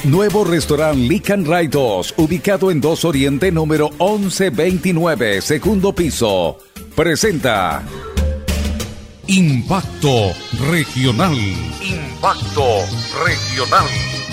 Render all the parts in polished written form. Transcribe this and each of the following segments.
Nuevo restaurante Lican Raitos, ubicado en 2 Oriente, número 1129, segundo piso. Presenta Impacto Regional. Impacto Regional.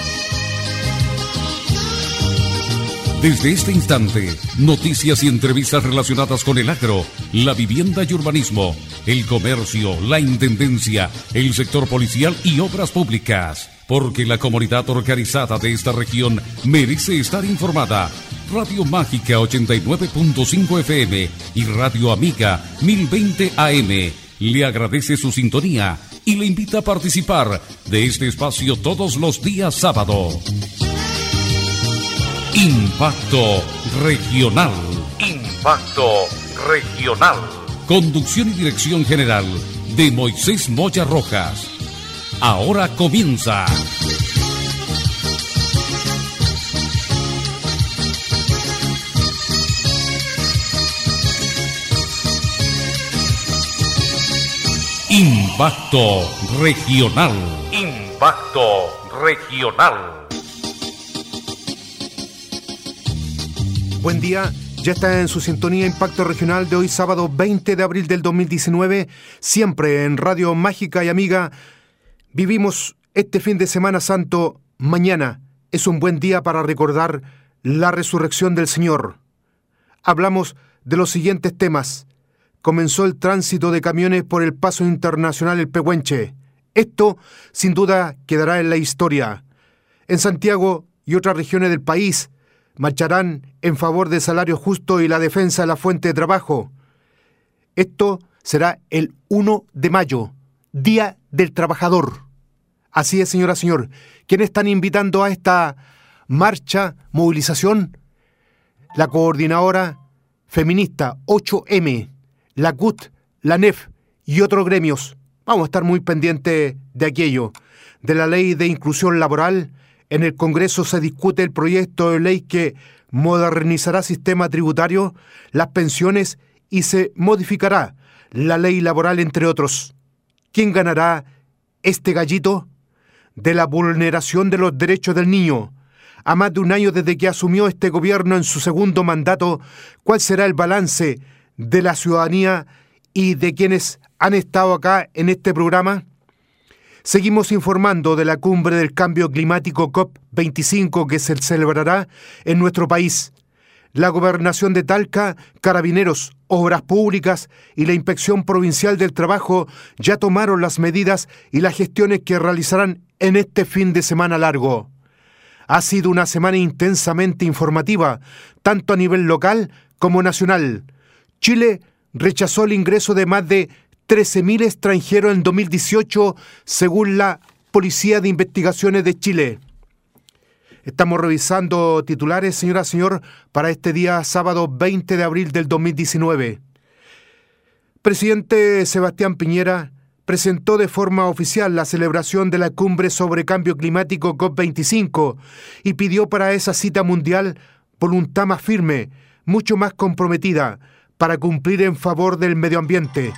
Desde este instante, noticias y entrevistas relacionadas con el agro, la vivienda y urbanismo, el comercio, la intendencia, el sector policial y obras públicas. Porque la comunidad organizada de esta región merece estar informada. Radio Mágica 89.5 FM y Radio Amiga 1020 AM le agradece su sintonía y le invita a participar de este espacio todos los días sábado. Impacto Regional. Impacto Regional. Conducción y dirección general de Moisés Moya Rojas. Ahora comienza. Impacto Regional. Impacto Regional. Buen día, ya está en su sintonía Impacto Regional de hoy sábado 20 de abril del 2019, siempre en Radio Mágica y Amiga. Vivimos este fin de Semana Santo. Mañana es un buen día para recordar la resurrección del Señor. Hablamos de los siguientes temas. Comenzó el tránsito de camiones por el paso internacional El Pehuenche. Esto, sin duda, quedará en la historia. En Santiago y otras regiones del país marcharán en favor del salario justo y la defensa de la fuente de trabajo. Esto será el 1 de mayo, Día del Trabajador. Así es, señora, señor. ¿Quiénes están invitando a esta marcha, movilización? La coordinadora feminista 8M, la CUT, la NEF y otros gremios. Vamos a estar muy pendientes de aquello. De la ley de inclusión laboral, en el Congreso se discute el proyecto de ley que modernizará el sistema tributario, las pensiones y se modificará la ley laboral, entre otros. ¿Quién ganará este gallito? De la vulneración de los derechos del niño. A más de un año desde que asumió este gobierno en su segundo mandato, ¿cuál será el balance de la ciudadanía y de quienes han estado acá en este programa? Seguimos informando de la cumbre del cambio climático COP25 que se celebrará en nuestro país. La Gobernación de Talca, Carabineros, Obras Públicas y la Inspección Provincial del Trabajo ya tomaron las medidas y las gestiones que realizarán en este fin de semana largo. Ha sido una semana intensamente informativa, tanto a nivel local como nacional. Chile rechazó el ingreso de más de 13.000 extranjeros en 2018, según la Policía de Investigaciones de Chile. Estamos revisando titulares, señora, señor, para este día sábado 20 de abril del 2019. Presidente Sebastián Piñera presentó de forma oficial la celebración de la cumbre sobre cambio climático COP25 y pidió para esa cita mundial voluntad más firme, mucho más comprometida, para cumplir en favor del medio ambiente.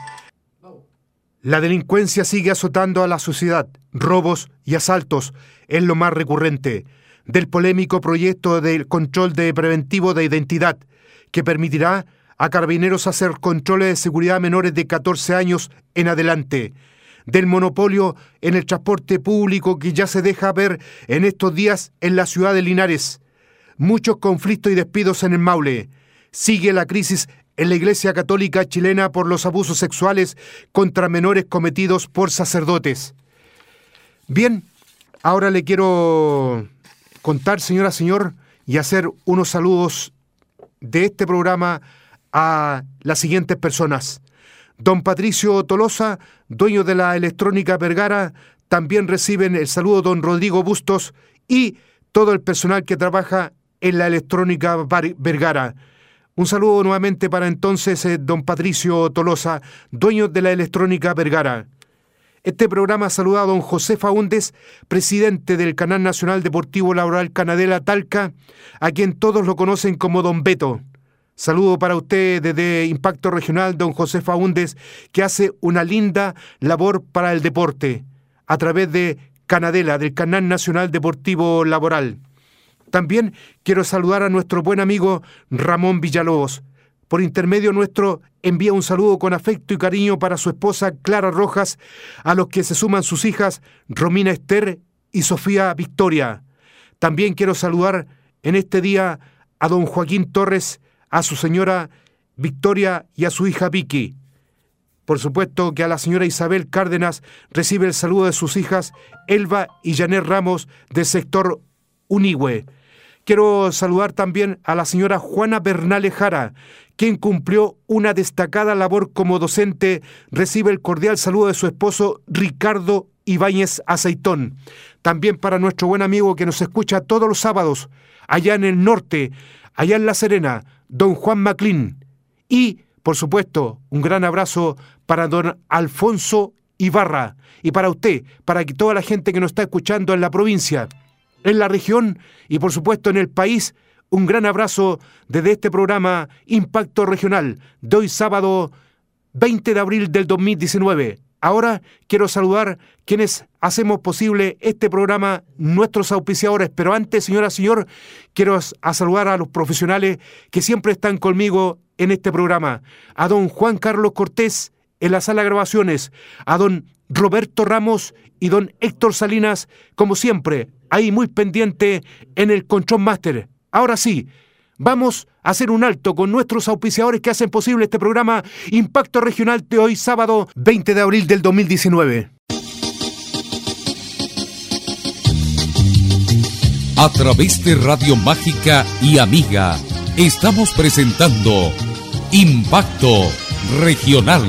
La delincuencia sigue azotando a la sociedad. Robos y asaltos es lo más recurrente. Del polémico proyecto del control preventivo de identidad, que permitirá a carabineros hacer controles de seguridad a menores de 14 años en adelante. Del monopolio en el transporte público que ya se deja ver en estos días en la ciudad de Linares. Muchos conflictos y despidos en el Maule. Sigue la crisis en la Iglesia Católica chilena por los abusos sexuales contra menores cometidos por sacerdotes. Bien, ahora le quiero contar, señora, señor, y hacer unos saludos de este programa a las siguientes personas. Don Patricio Tolosa, dueño de la Electrónica Vergara, también reciben el saludo don Rodrigo Bustos y todo el personal que trabaja en la Electrónica Vergara. Un saludo nuevamente para entonces don Patricio Tolosa, dueño de la Electrónica Vergara. Este programa saluda a don José Faúndez, presidente del Canal Nacional Deportivo Laboral Canadela Talca, a quien todos lo conocen como don Beto. Saludo para usted desde Impacto Regional, don José Faúndez, que hace una linda labor para el deporte a través de Canadela, del Canal Nacional Deportivo Laboral. También quiero saludar a nuestro buen amigo Ramón Villalobos. Por intermedio nuestro, envía un saludo con afecto y cariño para su esposa Clara Rojas, a los que se suman sus hijas Romina Esther y Sofía Victoria. También quiero saludar en este día a don Joaquín Torres, a su señora Victoria y a su hija Vicky. Por supuesto que a la señora Isabel Cárdenas recibe el saludo de sus hijas Elba y Janet Ramos del sector Unihue. Quiero saludar también a la señora Juana Bernal Jara, quien cumplió una destacada labor como docente. Recibe el cordial saludo de su esposo Ricardo Ibáñez Aceitón. También para nuestro buen amigo que nos escucha todos los sábados, allá en el norte, allá en La Serena, don Juan Maclín. Y, por supuesto, un gran abrazo para don Alfonso Ibarra. Y para usted, para que toda la gente que nos está escuchando en la provincia, en la región y por supuesto en el país, un gran abrazo desde este programa Impacto Regional de hoy sábado 20 de abril del 2019. Ahora quiero saludar quienes hacemos posible este programa, nuestros auspiciadores, pero antes, señora, señor, quiero saludar a los profesionales que siempre están conmigo en este programa. A don Juan Carlos Cortés en la sala de grabaciones, a don Roberto Ramos y don Héctor Salinas, como siempre, ahí muy pendiente en el Control Master. Ahora sí, vamos a hacer un alto con nuestros auspiciadores que hacen posible este programa Impacto Regional de hoy sábado 20 de abril del 2019. A través de Radio Mágica y Amiga, estamos presentando Impacto Regional,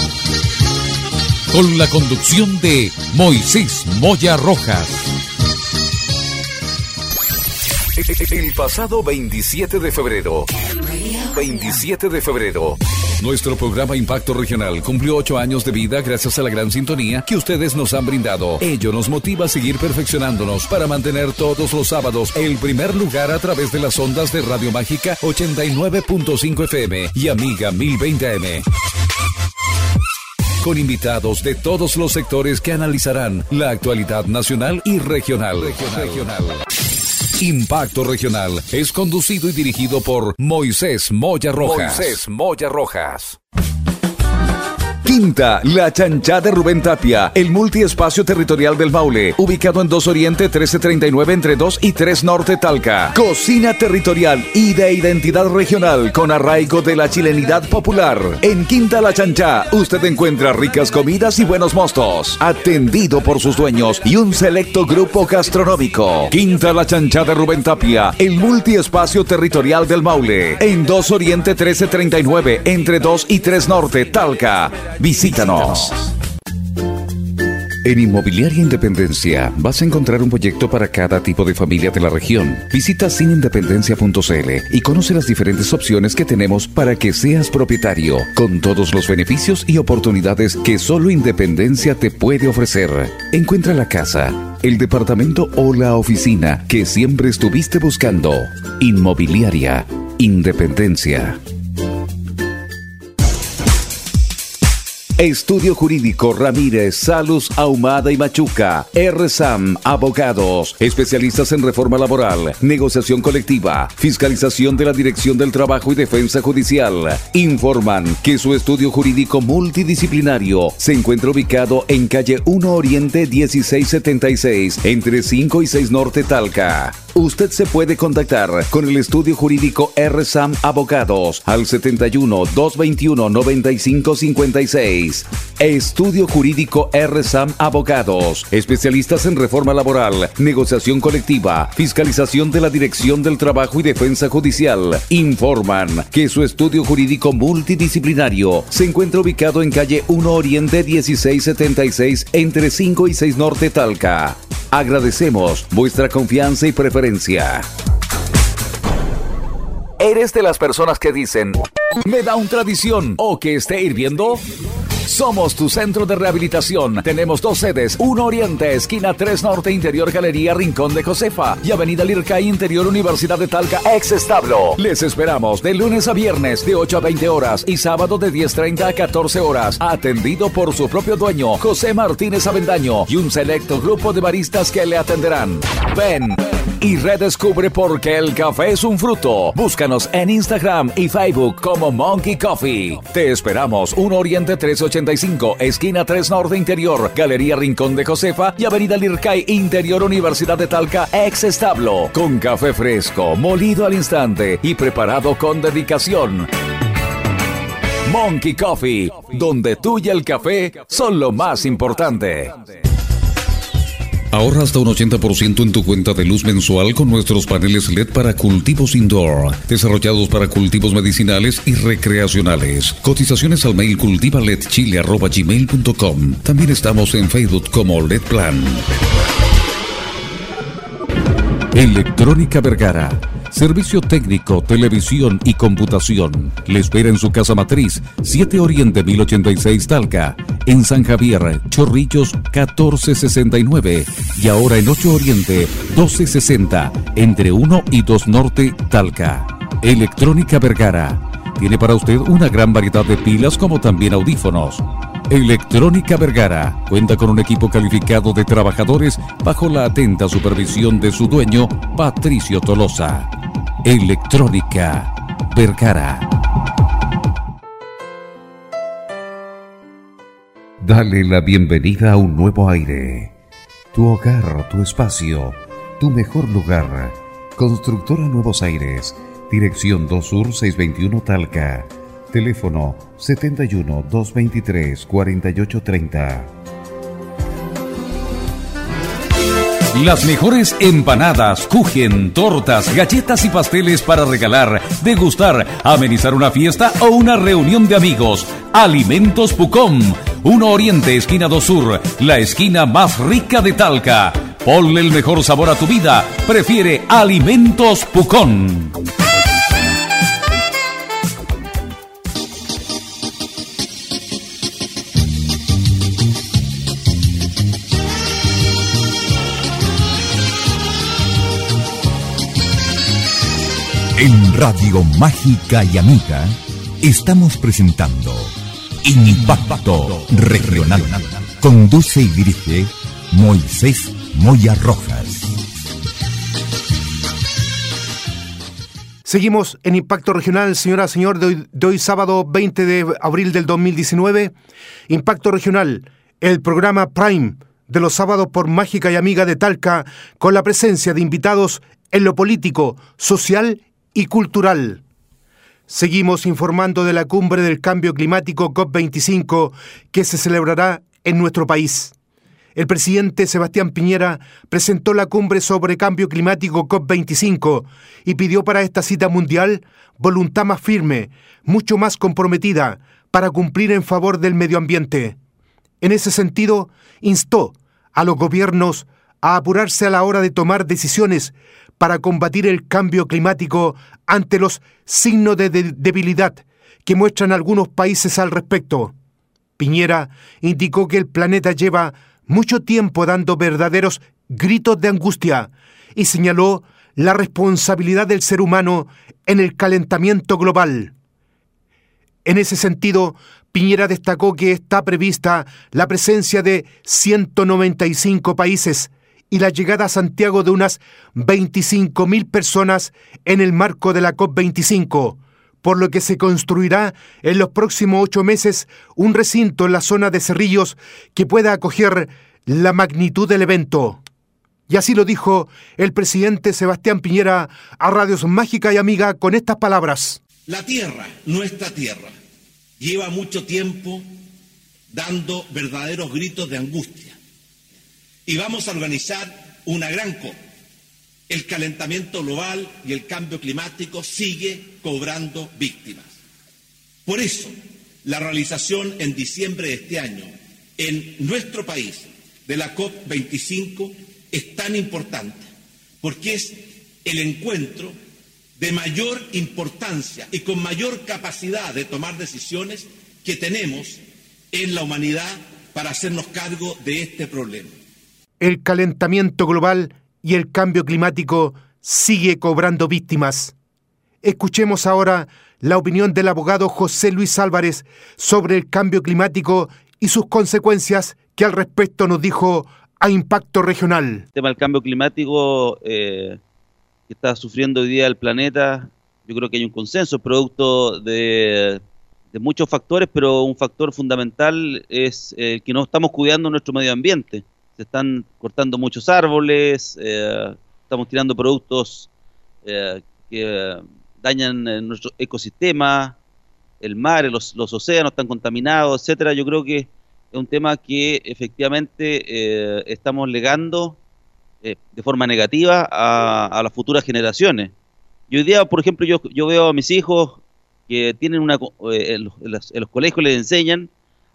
con la conducción de Moisés Moya Rojas. El pasado 27 de febrero, nuestro programa Impacto Regional cumplió 8 años de vida gracias a la gran sintonía que ustedes nos han brindado. Ello nos motiva a seguir perfeccionándonos para mantener todos los sábados el primer lugar a través de las ondas de Radio Mágica 89.5 FM y Amiga 1020 AM. Con invitados de todos los sectores que analizarán la actualidad nacional y regional. Impacto Regional es conducido y dirigido por Moisés Moya Rojas. Quinta, La Chanchá de Rubén Tapia, el multiespacio territorial del Maule, ubicado en 2 Oriente 1339 entre 2 y 3 Norte Talca. Cocina territorial y de identidad regional con arraigo de la chilenidad popular. En Quinta La Chanchá, usted encuentra ricas comidas y buenos mostos, atendido por sus dueños y un selecto grupo gastronómico. Quinta La Chanchá de Rubén Tapia, el multiespacio territorial del Maule, en 2 Oriente 1339 entre 2 y 3 Norte Talca. Visítanos. En Inmobiliaria Independencia vas a encontrar un proyecto para cada tipo de familia de la región. Visita cinindependencia.cl y conoce las diferentes opciones que tenemos para que seas propietario, con todos los beneficios y oportunidades que solo Independencia te puede ofrecer. Encuentra la casa, el departamento o la oficina que siempre estuviste buscando. Inmobiliaria Independencia. Estudio Jurídico Ramírez, Salus, Ahumada y Machuca. RSAM Abogados, especialistas en reforma laboral, negociación colectiva, fiscalización de la Dirección del Trabajo y Defensa Judicial. Informan que su estudio jurídico multidisciplinario se encuentra ubicado en calle 1 Oriente 1676, entre 5 y 6 Norte Talca. Usted se puede contactar con el estudio jurídico RSAM Abogados al 71 221 95 56. Estudio Jurídico RSAM Abogados, especialistas en reforma laboral, negociación colectiva, fiscalización de la Dirección del Trabajo y Defensa Judicial. Informan que su estudio jurídico multidisciplinario se encuentra ubicado en calle 1 Oriente 1676 entre 5 y 6 Norte Talca. Agradecemos vuestra confianza y preferencia. ¿Eres de las personas que dicen, me da un tradición o que esté hirviendo? Somos tu centro de rehabilitación. Tenemos 2 sedes, 1 Oriente, esquina 3 Norte, Interior Galería Rincón de Josefa y Avenida Lircay, Interior Universidad de Talca, ex establo. Les esperamos de lunes a viernes de 8 a 20 horas y sábado de 10:30 a 14 horas. Atendido por su propio dueño, José Martínez Avendaño, y un selecto grupo de baristas que le atenderán. Ven y redescubre por qué el café es un fruto. Búscanos en Instagram y Facebook como Monkey Coffee. Te esperamos, 1 Oriente 1385, esquina 3 Norte, Interior, Galería Rincón de Josefa y Avenida Lircay, Interior Universidad de Talca, ex establo. Con café fresco, molido al instante y preparado con dedicación. Monkey Coffee, donde tú y el café son lo más importante. Ahorra hasta un 80% en tu cuenta de luz mensual con nuestros paneles LED para cultivos indoor, desarrollados para cultivos medicinales y recreacionales. Cotizaciones al mail cultivaledchile@gmail.com. También estamos en Facebook como LED Plan. Electrónica Vergara. Servicio técnico, televisión y computación. Le espera en su casa matriz, 7 Oriente 1086 Talca. En San Javier, Chorrillos 1469. Y ahora en 8 Oriente 1260. Entre 1 y 2 Norte Talca. Electrónica Vergara. Tiene para usted una gran variedad de pilas como también audífonos. Electrónica Vergara cuenta con un equipo calificado de trabajadores bajo la atenta supervisión de su dueño, Patricio Tolosa. Electrónica Vergara. Dale la bienvenida a un nuevo aire. Tu hogar, tu espacio, tu mejor lugar. Constructora Nuevos Aires. Dirección 2 Sur 621 Talca. Teléfono 71 223 4830. Las mejores empanadas, kuchen, tortas, galletas y pasteles para regalar, degustar, amenizar una fiesta o una reunión de amigos. Alimentos Pucón. 1 Oriente, esquina 2 Sur, la esquina más rica de Talca. Ponle el mejor sabor a tu vida. Prefiere Alimentos Pucón. En Radio Mágica y Amiga estamos presentando Impacto Regional. Conduce y dirige Moisés Moya Rojas. Seguimos en Impacto Regional, señora, señor, de hoy sábado 20 de abril del 2019. Impacto Regional, el programa Prime de los sábados por Mágica y Amiga de Talca, con la presencia de invitados en lo político, social y cultural. Seguimos informando de la cumbre del cambio climático COP25 que se celebrará en nuestro país. El presidente Sebastián Piñera presentó la cumbre sobre cambio climático COP25 y pidió para esta cita mundial voluntad más firme, mucho más comprometida para cumplir en favor del medio ambiente. En ese sentido, instó a los gobiernos a apurarse a la hora de tomar decisiones para combatir el cambio climático ante los signos de debilidad que muestran algunos países al respecto. Piñera indicó que el planeta lleva mucho tiempo dando verdaderos gritos de angustia y señaló la responsabilidad del ser humano en el calentamiento global. En ese sentido, Piñera destacó que está prevista la presencia de 195 países y la llegada a Santiago de unas 25.000 personas en el marco de la COP25, por lo que se construirá en los próximos 8 meses un recinto en la zona de Cerrillos que pueda acoger la magnitud del evento. Y así lo dijo el presidente Sebastián Piñera a Radios Mágica y Amiga con estas palabras. La tierra, nuestra tierra, lleva mucho tiempo dando verdaderos gritos de angustia. Y vamos a organizar una gran COP. El calentamiento global y el cambio climático sigue cobrando víctimas. Por eso, la realización en diciembre de este año en nuestro país de la COP25 es tan importante, porque es el encuentro de mayor importancia y con mayor capacidad de tomar decisiones que tenemos en la humanidad para hacernos cargo de este problema. El calentamiento global y el cambio climático sigue cobrando víctimas. Escuchemos ahora la opinión del abogado José Luis Álvarez sobre el cambio climático y sus consecuencias, que al respecto nos dijo a Impacto Regional. El tema del cambio climático que está sufriendo hoy día el planeta, yo creo que hay un consenso producto de muchos factores, pero un factor fundamental es que no estamos cuidando nuestro medio ambiente. Se están cortando muchos árboles, estamos tirando productos que dañan nuestro ecosistema, el mar, los océanos están contaminados, etcétera. Yo creo que es un tema que efectivamente estamos legando de forma negativa a las futuras generaciones. Y hoy día, por ejemplo, yo veo a mis hijos que tienen en los colegios les enseñan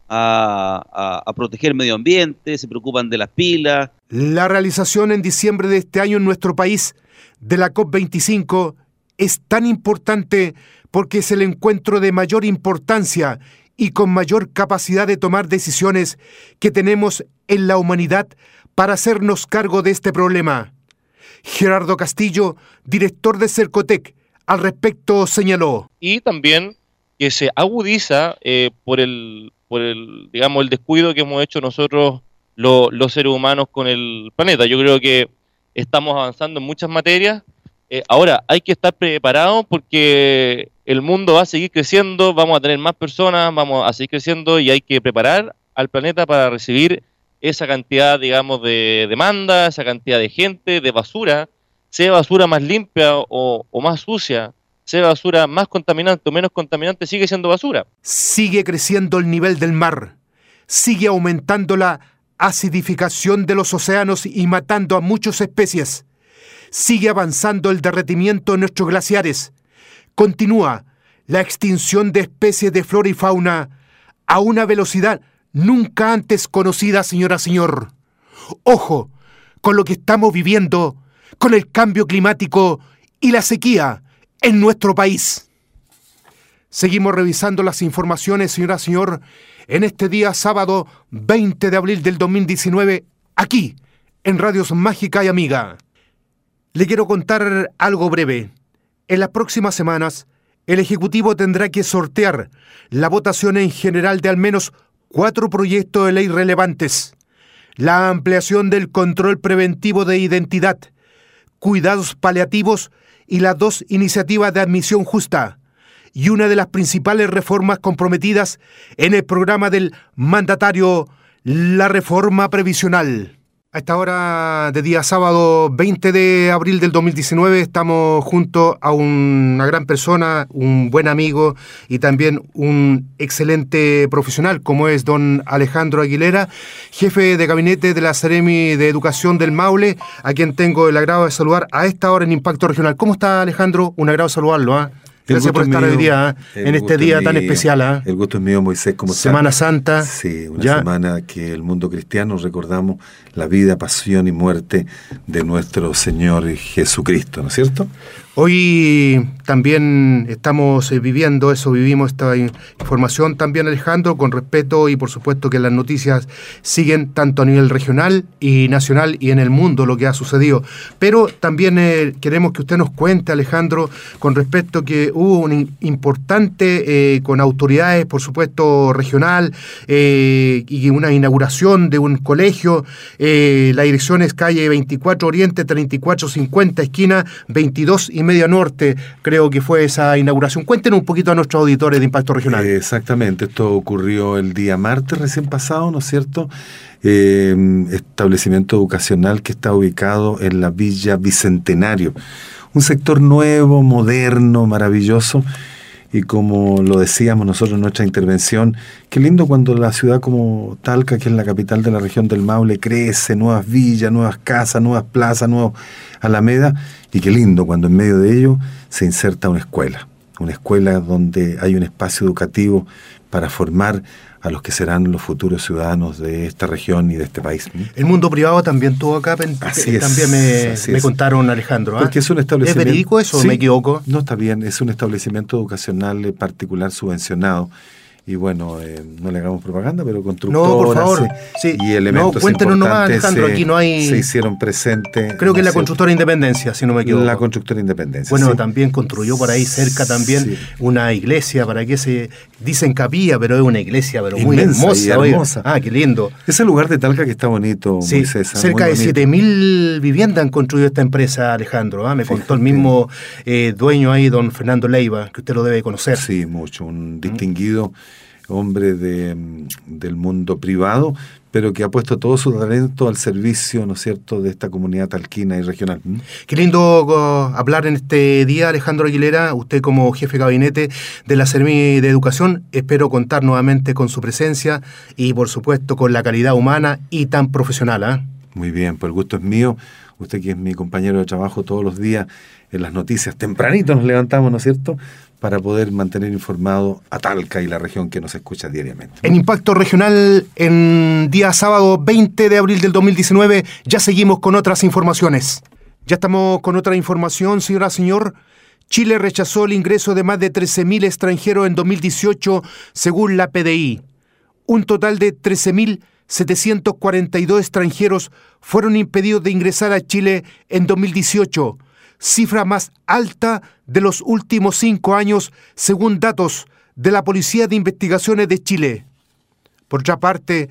a proteger el medio ambiente, se preocupan de las pilas. La realización en diciembre de este año en nuestro país de la COP25 es tan importante porque es el encuentro de mayor importancia y con mayor capacidad de tomar decisiones que tenemos en la humanidad para hacernos cargo de este problema. Gerardo Castillo, director de Cercotec, al respecto señaló. Y también que se agudiza por el descuido que hemos hecho nosotros los seres humanos con el planeta. Yo creo que estamos avanzando en muchas materias. Ahora, hay que estar preparados porque el mundo va a seguir creciendo, vamos a tener más personas, vamos a seguir creciendo y hay que preparar al planeta para recibir esa cantidad, digamos, de demanda, esa cantidad de gente, de basura, sea basura más limpia o más sucia, sea basura más contaminante o menos contaminante, sigue siendo basura. Sigue creciendo el nivel del mar, sigue aumentando la acidificación de los océanos y matando a muchas especies. Sigue avanzando el derretimiento en nuestros glaciares. Continúa la extinción de especies de flora y fauna a una velocidad nunca antes conocida, señora, señor. Ojo con lo que estamos viviendo con el cambio climático y la sequía en nuestro país. Seguimos revisando las informaciones, señora, señor, en este día sábado 20 de abril del 2019, aquí, en Radios Mágica y Amiga. Le quiero contar algo breve. En las próximas semanas, el Ejecutivo tendrá que sortear la votación en general de al menos 4 proyectos de ley relevantes. La ampliación del control preventivo de identidad, cuidados paliativos y las 2 iniciativas de admisión justa. Y una de las principales reformas comprometidas en el programa del mandatario, la reforma previsional. A esta hora de día sábado 20 de abril del 2019 estamos junto a una gran persona, un buen amigo y también un excelente profesional como es don Alejandro Aguilera, jefe de gabinete de la Seremi de Educación del Maule, a quien tengo el agrado de saludar a esta hora en Impacto Regional. ¿Cómo está, Alejandro? Un agrado saludarlo, Gracias por estar hoy día, en este día tan especial. El gusto es mío, Moisés, ¿cómo estás? Semana Santa. Sí, una semana que el mundo cristiano recordamos la vida, pasión y muerte de nuestro Señor Jesucristo, ¿no es cierto? Hoy también estamos vivimos esta información también, Alejandro, con respeto y por supuesto que las noticias siguen tanto a nivel regional y nacional y en el mundo lo que ha sucedido. Pero también queremos que usted nos cuente, Alejandro, con respecto que hubo un importante con autoridades, por supuesto, regional y una inauguración de un colegio. La dirección es calle 24 Oriente, 3450, esquina 22 y media norte, creo que fue esa inauguración. Cuéntenos un poquito a nuestros auditores de Impacto Regional. Exactamente, esto ocurrió el día martes recién pasado, ¿no es cierto? Establecimiento educacional que está ubicado en la Villa Bicentenario. Un sector nuevo, moderno, maravilloso. Y como lo decíamos nosotros en nuestra intervención, qué lindo cuando la ciudad como Talca, que es la capital de la región del Maule, crece, nuevas villas, nuevas casas, nuevas plazas, nuevos alamedas, y qué lindo cuando en medio de ello se inserta una escuela donde hay un espacio educativo para formar a los que serán los futuros ciudadanos de esta región y de este país. El mundo privado también tuvo acá, me contaron, Alejandro. Porque es un establecimiento... ¿Es verídico eso o me equivoco? No, está bien, es un establecimiento educacional particular subvencionado y bueno, no le hagamos propaganda, pero constructoras no, por favor, sí. y elementos cuéntenos nomás, importantes Alejandro, aquí no hay... se hicieron presentes. Creo que es la constructora Independencia, si no me equivoco. La constructora Independencia. Bueno, sí. También construyó por ahí cerca también sí. una iglesia, para que se dicen capilla, pero es una iglesia pero muy inmensa hermosa. Qué lindo. Ese lugar de Talca que está bonito, sí, Moisés. Cerca de 7.000 viviendas han construido esta empresa, Alejandro. Me contó el mismo dueño ahí, don Fernando Leiva, que usted lo debe conocer. Sí, mucho. Un distinguido hombre del mundo privado, pero que ha puesto todo su talento al servicio, ¿no es cierto?, de esta comunidad talquina y regional. Qué lindo hablar en este día, Alejandro Aguilera, usted como jefe de gabinete de la Seremi de Educación. Espero contar nuevamente con su presencia y, por supuesto, con la calidad humana y tan profesional. Muy bien, pues el gusto es mío. Usted que es mi compañero de trabajo todos los días en las noticias, tempranito nos levantamos, ¿no es cierto?, para poder mantener informado a Talca y la región que nos escucha diariamente. En Impacto Regional, en día sábado 20 de abril del 2019, ya seguimos con otras informaciones. Ya estamos con otra información, señora, señor. Chile rechazó el ingreso de más de 13.000 extranjeros en 2018, según la PDI. Un total de 13.742 extranjeros fueron impedidos de ingresar a Chile en 2018, cifra más alta de los últimos 5 años, según datos de la Policía de Investigaciones de Chile. Por otra parte,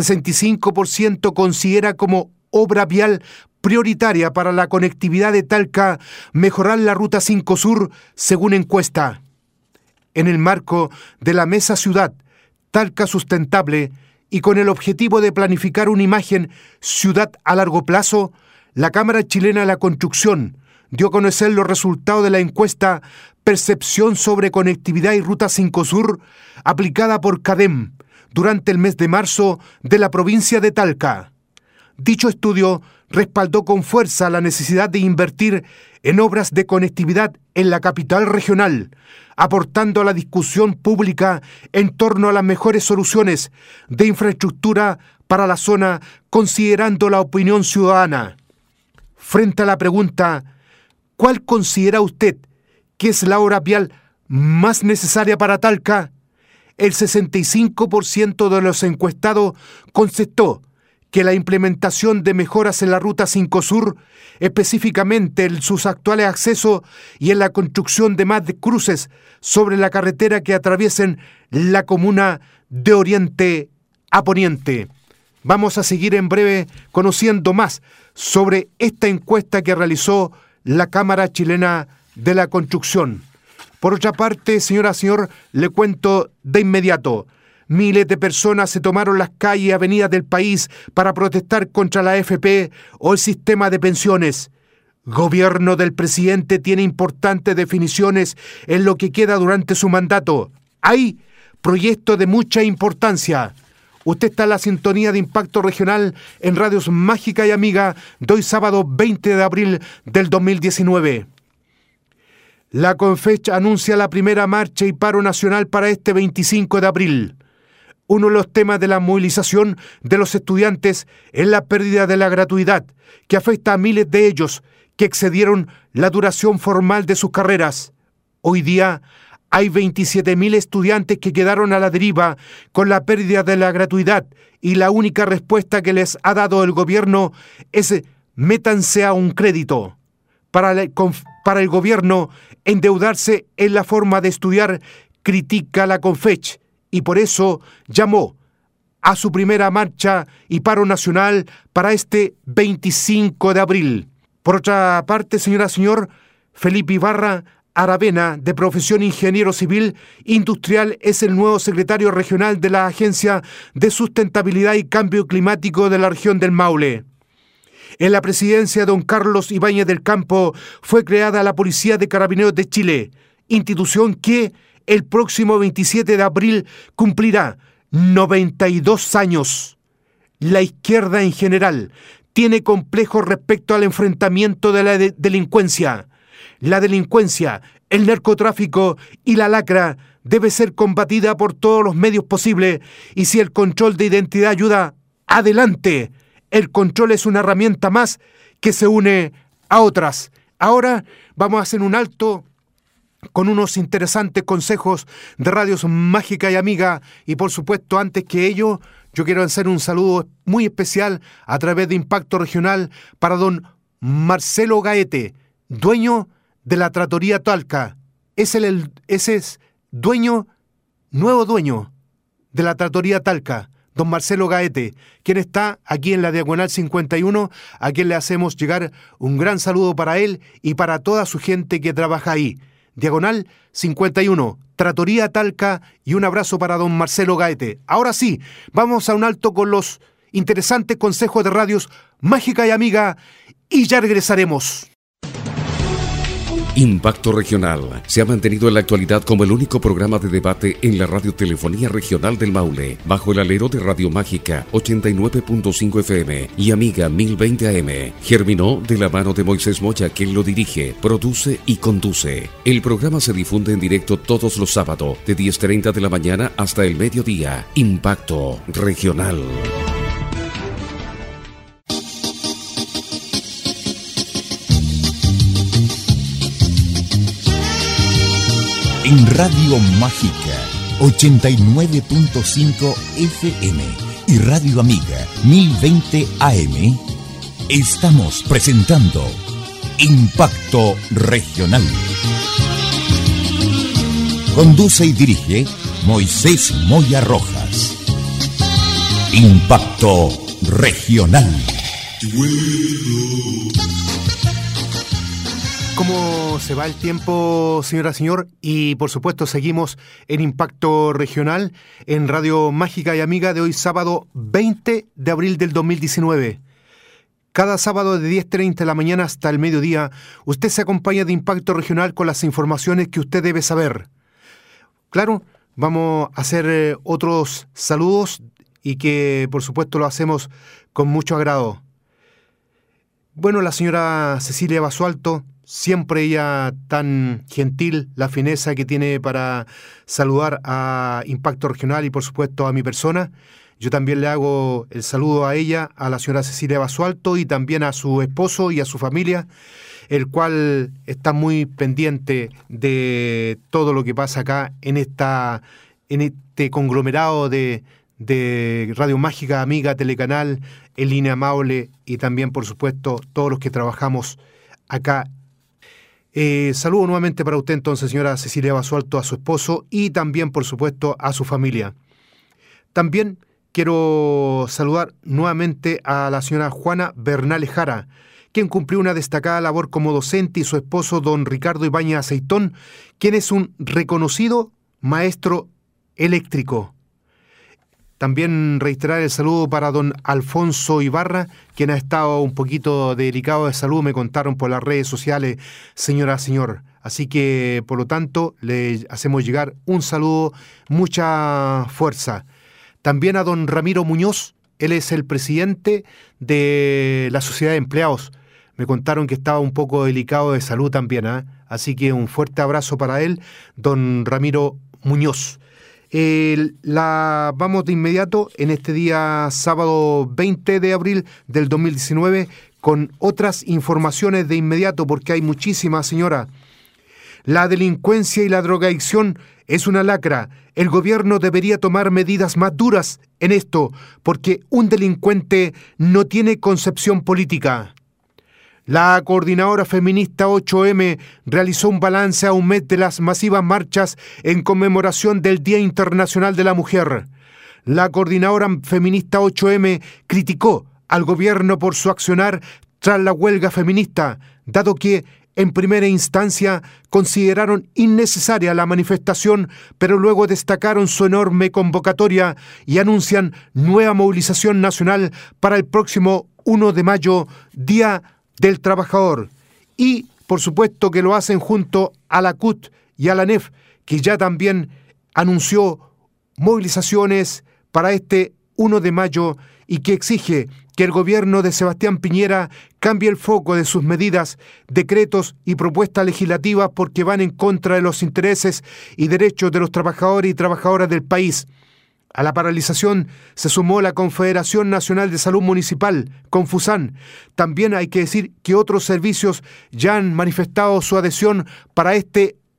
65% considera como obra vial prioritaria para la conectividad de Talca mejorar la Ruta 5 Sur, según encuesta. En el marco de la Mesa Ciudad Talca Sustentable y con el objetivo de planificar una imagen ciudad a largo plazo, la Cámara Chilena de la Construcción dio a conocer los resultados de la encuesta Percepción sobre Conectividad y Ruta 5 Sur, aplicada por CADEM durante el mes de marzo de la provincia de Talca. Dicho estudio respaldó con fuerza la necesidad de invertir en obras de conectividad en la capital regional, aportando a la discusión pública en torno a las mejores soluciones de infraestructura para la zona, considerando la opinión ciudadana. Frente a la pregunta, ¿cuál considera usted que es la obra vial más necesaria para Talca? El 65% de los encuestados contestó que la implementación de mejoras en la Ruta 5 Sur, específicamente en sus actuales accesos y en la construcción de más cruces sobre la carretera que atraviesen la comuna de Oriente a Poniente. Vamos a seguir en breve conociendo más sobre esta encuesta que realizó la Cámara Chilena de la Construcción. Por otra parte, señora, señor, le cuento de inmediato. Miles de personas se tomaron las calles y avenidas del país para protestar contra la AFP o el sistema de pensiones. Gobierno del presidente tiene importantes definiciones en lo que queda durante su mandato. Hay proyectos de mucha importancia. Usted está en la sintonía de Impacto Regional en Radios Mágica y Amiga de hoy sábado 20 de abril del 2019. La CONFECH anuncia la primera marcha y paro nacional para este 25 de abril. Uno de los temas de la movilización de los estudiantes es la pérdida de la gratuidad, que afecta a miles de ellos que excedieron la duración formal de sus carreras. Hoy día hay 27.000 estudiantes que quedaron a la deriva con la pérdida de la gratuidad y la única respuesta que les ha dado el gobierno es métanse a un crédito. Para el gobierno, endeudarse es la forma de estudiar, critica la CONFECH, y por eso llamó a su primera marcha y paro nacional para este 25 de abril. Por otra parte, señora, señor, Felipe Ibarra Aravena, de profesión ingeniero civil industrial, es el nuevo secretario regional de la Agencia de Sustentabilidad y Cambio Climático de la región del Maule. En la presidencia de don Carlos Ibáñez del Campo fue creada la Policía de Carabineros de Chile, institución que el próximo 27 de abril cumplirá 92 años. La izquierda en general tiene complejos respecto al enfrentamiento de la delincuencia. La delincuencia, el narcotráfico y la lacra debe ser combatida por todos los medios posibles, y si el control de identidad ayuda, adelante. El control es una herramienta más que se une a otras. Ahora vamos a hacer un alto con unos interesantes consejos de Radios Mágica y Amiga. Y por supuesto, antes que ello, yo quiero hacer un saludo muy especial a través de Impacto Regional para don Marcelo Gaete, dueño de la Trattoria Talca. Ese es nuevo dueño de la Trattoria Talca, don Marcelo Gaete, quien está aquí en la Diagonal 51, a quien le hacemos llegar un gran saludo para él y para toda su gente que trabaja ahí. Diagonal 51, Trattoria Talca, y un abrazo para don Marcelo Gaete. Ahora sí, vamos a un alto con los interesantes consejos de Radios Mágica y Amiga y ya regresaremos. Impacto Regional se ha mantenido en la actualidad como el único programa de debate en la radiotelefonía regional del Maule, bajo el alero de Radio Mágica 89.5 FM y Amiga 1020 AM. Germinó de la mano de Moisés Moya, quien lo dirige, produce y conduce. El programa se difunde en directo todos los sábados de 10:30 de la mañana hasta el mediodía. Impacto Regional. En Radio Mágica 89.5 FM y Radio Amiga 1020 AM estamos presentando Impacto Regional. Conduce y dirige Moisés Moya Rojas. Impacto Regional. ¿Cómo se va el tiempo, señora, señor? Y por supuesto seguimos en Impacto Regional en Radio Mágica y Amiga de hoy sábado 20 de abril del 2019. Cada sábado de 10:30 de la mañana hasta el mediodía, usted se acompaña de Impacto Regional con las informaciones que usted debe saber. Claro, vamos a hacer otros saludos y que por supuesto lo hacemos con mucho agrado. Bueno, la señora Cecilia Basualto, siempre ella tan gentil, la fineza que tiene para saludar a Impacto Regional y por supuesto a mi persona. Yo también le hago el saludo a ella, a la señora Cecilia Basualto y también a su esposo y a su familia, el cual está muy pendiente de todo lo que pasa acá en este conglomerado de Radio Mágica, Amiga, Telecanal, en línea Maule y también por supuesto todos los que trabajamos acá. Saludo nuevamente para usted entonces, señora Cecilia Basualto, a su esposo y también por supuesto a su familia. También quiero saludar nuevamente a la señora Juana Bernal Jara, quien cumplió una destacada labor como docente, y su esposo don Ricardo Ibáñez Aceitón, quien es un reconocido maestro eléctrico. También reiterar el saludo para don Alfonso Ibarra, quien ha estado un poquito delicado de salud, me contaron por las redes sociales, señora, señor. Así que, por lo tanto, le hacemos llegar un saludo, mucha fuerza. También a don Ramiro Muñoz, él es el presidente de la Sociedad de Empleados. Me contaron que estaba un poco delicado de salud también, ¿eh? Así que un fuerte abrazo para él, don Ramiro Muñoz. Vamos de inmediato en este día sábado 20 de abril del 2019 con otras informaciones de inmediato, porque hay muchísimas, señora. La delincuencia y la drogadicción es una lacra. El gobierno debería tomar medidas más duras en esto, porque un delincuente no tiene concepción política. La coordinadora feminista 8M realizó un balance a un mes de las masivas marchas en conmemoración del Día Internacional de la Mujer. La coordinadora feminista 8M criticó al gobierno por su accionar tras la huelga feminista, dado que, en primera instancia, consideraron innecesaria la manifestación, pero luego destacaron su enorme convocatoria y anuncian nueva movilización nacional para el próximo 1 de mayo, Día del Trabajador. Y, por supuesto, que lo hacen junto a la CUT y a la NEF, que ya también anunció movilizaciones para este 1 de mayo y que exige que el gobierno de Sebastián Piñera cambie el foco de sus medidas, decretos y propuestas legislativas porque van en contra de los intereses y derechos de los trabajadores y trabajadoras del país. A la paralización se sumó la Confederación Nacional de Salud Municipal, Confusan. También hay que decir que otros servicios ya han manifestado su adhesión para este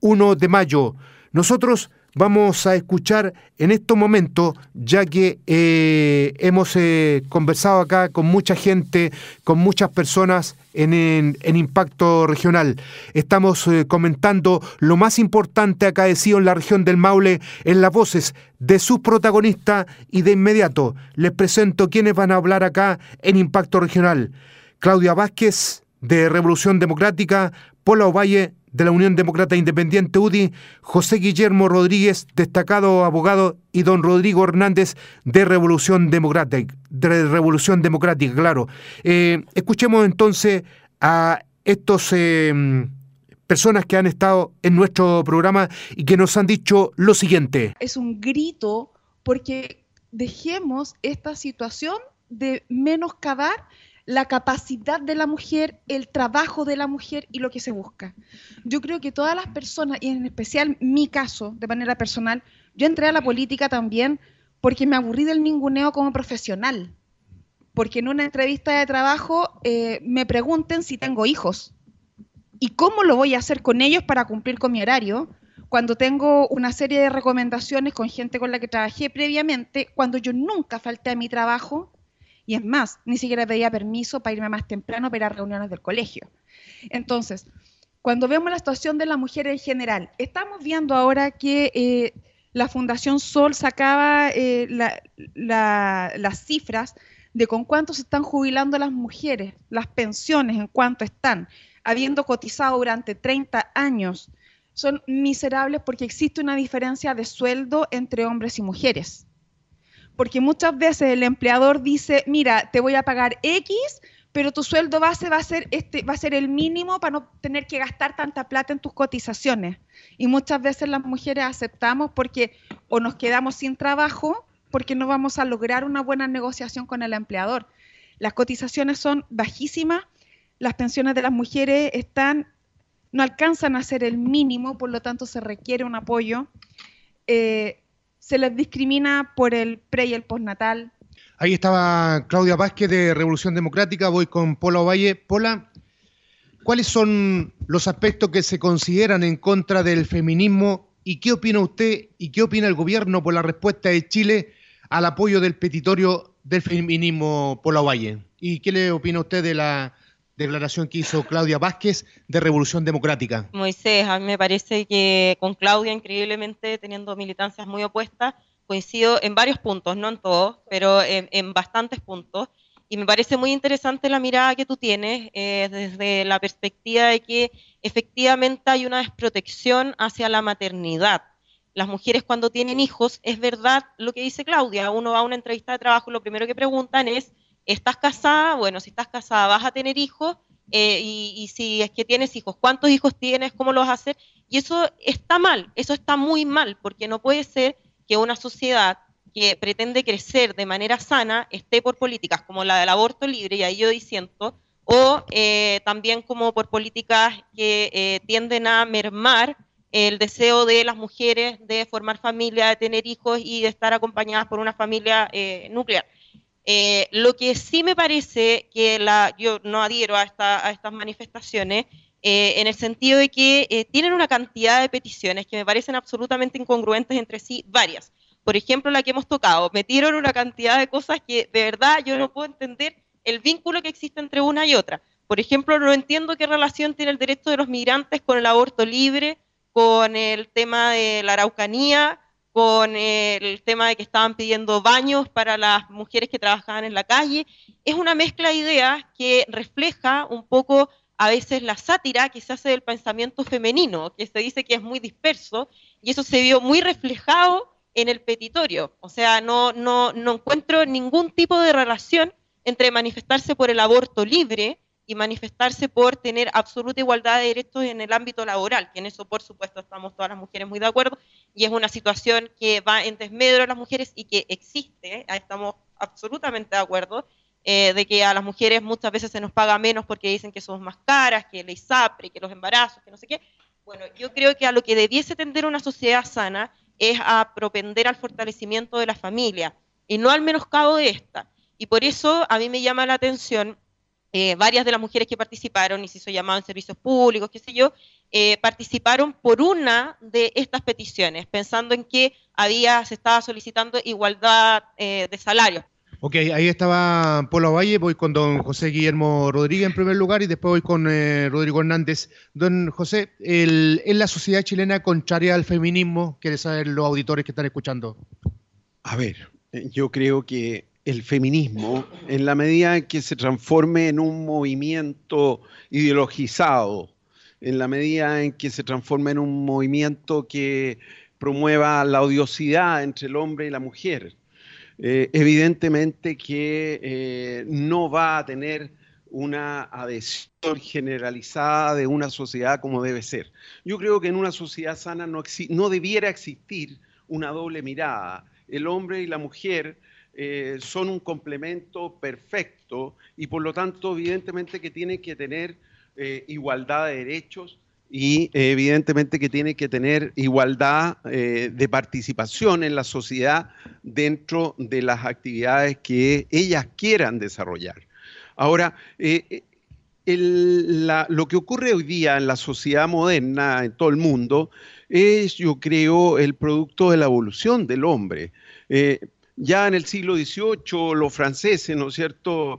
1 de mayo. Nosotros vamos a escuchar en estos momentos, ya que hemos conversado acá con mucha gente, con muchas personas en Impacto Regional. Estamos comentando lo más importante acaecido en la región del Maule en las voces de sus protagonistas, y de inmediato les presento quienes van a hablar acá en Impacto Regional. Claudia Vázquez, de Revolución Democrática; Pola Ovalle, de la Unión Demócrata Independiente UDI; José Guillermo Rodríguez, destacado abogado; y don Rodrigo Hernández, de Revolución Democrática. Claro. Escuchemos entonces a estos personas que han estado en nuestro programa y que nos han dicho lo siguiente. Es un grito porque dejemos esta situación de menoscabar la capacidad de la mujer, el trabajo de la mujer y lo que se busca. Yo creo que todas las personas, y en especial mi caso, de manera personal, yo entré a la política también porque me aburrí del ninguneo como profesional. Porque en una entrevista de trabajo me pregunten si tengo hijos. ¿Y cómo lo voy a hacer con ellos para cumplir con mi horario? Cuando tengo una serie de recomendaciones con gente con la que trabajé previamente, cuando yo nunca falté a mi trabajo. Y es más, ni siquiera pedía permiso para irme más temprano para ir a reuniones del colegio. Entonces, cuando vemos la situación de la mujer en general, estamos viendo ahora que la Fundación Sol sacaba las cifras de con cuánto se están jubilando las mujeres, las pensiones, en cuánto están, habiendo cotizado durante 30 años. Son miserables porque existe una diferencia de sueldo entre hombres y mujeres. Porque muchas veces el empleador dice, mira, te voy a pagar X, pero tu sueldo base va a ser el mínimo para no tener que gastar tanta plata en tus cotizaciones. Y muchas veces las mujeres aceptamos porque o nos quedamos sin trabajo, porque no vamos a lograr una buena negociación con el empleador. Las cotizaciones son bajísimas, las pensiones de las mujeres no alcanzan a ser el mínimo, por lo tanto se requiere un apoyo. Se les discrimina por el pre y el postnatal. Ahí estaba Claudia Vázquez, de Revolución Democrática. Voy con Pola Ovalle. Pola, ¿cuáles son los aspectos que se consideran en contra del feminismo y qué opina usted y qué opina el gobierno por la respuesta de Chile al apoyo del petitorio del feminismo, Pola Ovalle? ¿Y qué le opina usted de la declaración que hizo Claudia Vázquez, de Revolución Democrática? Moisés, a mí me parece que con Claudia, increíblemente, teniendo militancias muy opuestas, coincido en varios puntos, no en todos, pero en bastantes puntos, y me parece muy interesante la mirada que tú tienes desde la perspectiva de que efectivamente hay una desprotección hacia la maternidad. Las mujeres cuando tienen hijos, es verdad lo que dice Claudia, uno va a una entrevista de trabajo, lo primero que preguntan es, ¿estás casada? Bueno, si estás casada, ¿vas a tener hijos? Y si es que tienes hijos, ¿cuántos hijos tienes? ¿Cómo lo vas a hacer? Y eso está mal, eso está muy mal, porque no puede ser que una sociedad que pretende crecer de manera sana esté por políticas como la del aborto libre, y ahí yo disiento, o también como por políticas que tienden a mermar el deseo de las mujeres de formar familia, de tener hijos y de estar acompañadas por una familia nuclear. Lo que sí me parece que yo no adhiero a estas manifestaciones en el sentido de que tienen una cantidad de peticiones que me parecen absolutamente incongruentes entre sí, varias. Por ejemplo, la que hemos tocado, metieron una cantidad de cosas que de verdad yo no puedo entender el vínculo que existe entre una y otra. Por ejemplo, no entiendo qué relación tiene el derecho de los migrantes con el aborto libre, con el tema de la Araucanía, con el tema de que estaban pidiendo baños para las mujeres que trabajaban en la calle. Es una mezcla de ideas que refleja un poco a veces la sátira que se hace del pensamiento femenino, que se dice que es muy disperso, y eso se vio muy reflejado en el petitorio. O sea, no encuentro ningún tipo de relación entre manifestarse por el aborto libre y manifestarse por tener absoluta igualdad de derechos en el ámbito laboral, que en eso, por supuesto, estamos todas las mujeres muy de acuerdo, y es una situación que va en desmedro de las mujeres y que existe, estamos absolutamente de acuerdo, de que a las mujeres muchas veces se nos paga menos porque dicen que somos más caras, que el ISAPRE, que los embarazos, que no sé qué. Bueno, yo creo que a lo que debiese tender una sociedad sana es a propender al fortalecimiento de la familia, y no al menoscabo de esta. Y por eso a mí me llama la atención varias de las mujeres que participaron y se hizo llamado en servicios públicos, qué sé yo, participaron por una de estas peticiones, pensando en que se estaba solicitando igualdad de salario. Ok, ahí estaba Polo Valle, voy con don José Guillermo Rodríguez en primer lugar y después voy con Rodrigo Hernández. Don José, ¿es la sociedad chilena contraria al feminismo? ¿Quieren saber los auditores que están escuchando? A ver, yo creo que el feminismo, en la medida en que se transforme en un movimiento ideologizado, en la medida en que se transforme en un movimiento que promueva la odiosidad entre el hombre y la mujer, evidentemente que no va a tener una adhesión generalizada de una sociedad como debe ser. Yo creo que en una sociedad sana no debiera existir una doble mirada. El hombre y la mujer son un complemento perfecto y por lo tanto evidentemente que tiene que tener igualdad de derechos y evidentemente que tiene que tener igualdad de participación en la sociedad dentro de las actividades que ellas quieran desarrollar. Ahora, lo que ocurre hoy día en la sociedad moderna, en todo el mundo, es, yo creo, el producto de la evolución del hombre. Ya en el siglo XVIII los franceses, ¿no es cierto?,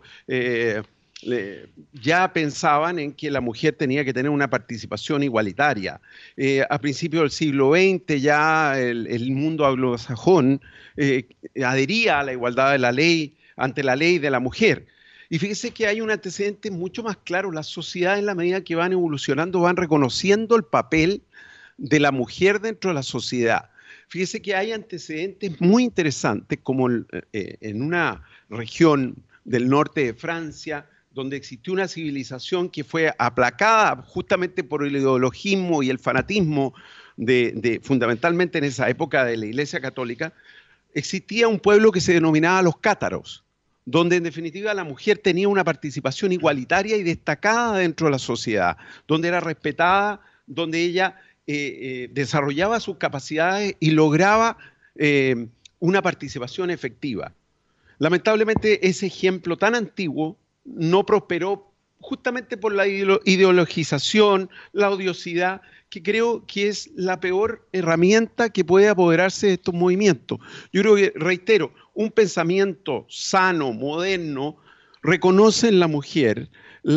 ya pensaban en que la mujer tenía que tener una participación igualitaria. A principios del siglo XX ya el mundo anglosajón adhería a la igualdad de la ley ante la ley de la mujer. Y fíjese que hay un antecedente mucho más claro. Las sociedades, en la medida que van evolucionando, van reconociendo el papel de la mujer dentro de la sociedad. Fíjese que hay antecedentes muy interesantes, como en una región del norte de Francia, donde existió una civilización que fue aplacada justamente por el ideologismo y el fanatismo fundamentalmente en esa época de la Iglesia Católica. Existía un pueblo que se denominaba los cátaros, donde en definitiva la mujer tenía una participación igualitaria y destacada dentro de la sociedad, donde era respetada, donde ella desarrollaba sus capacidades y lograba una participación efectiva. Lamentablemente ese ejemplo tan antiguo no prosperó justamente por la ideologización, la odiosidad, que creo que es la peor herramienta que puede apoderarse de estos movimientos. Yo creo que, reitero, un pensamiento sano, moderno, reconoce en la mujer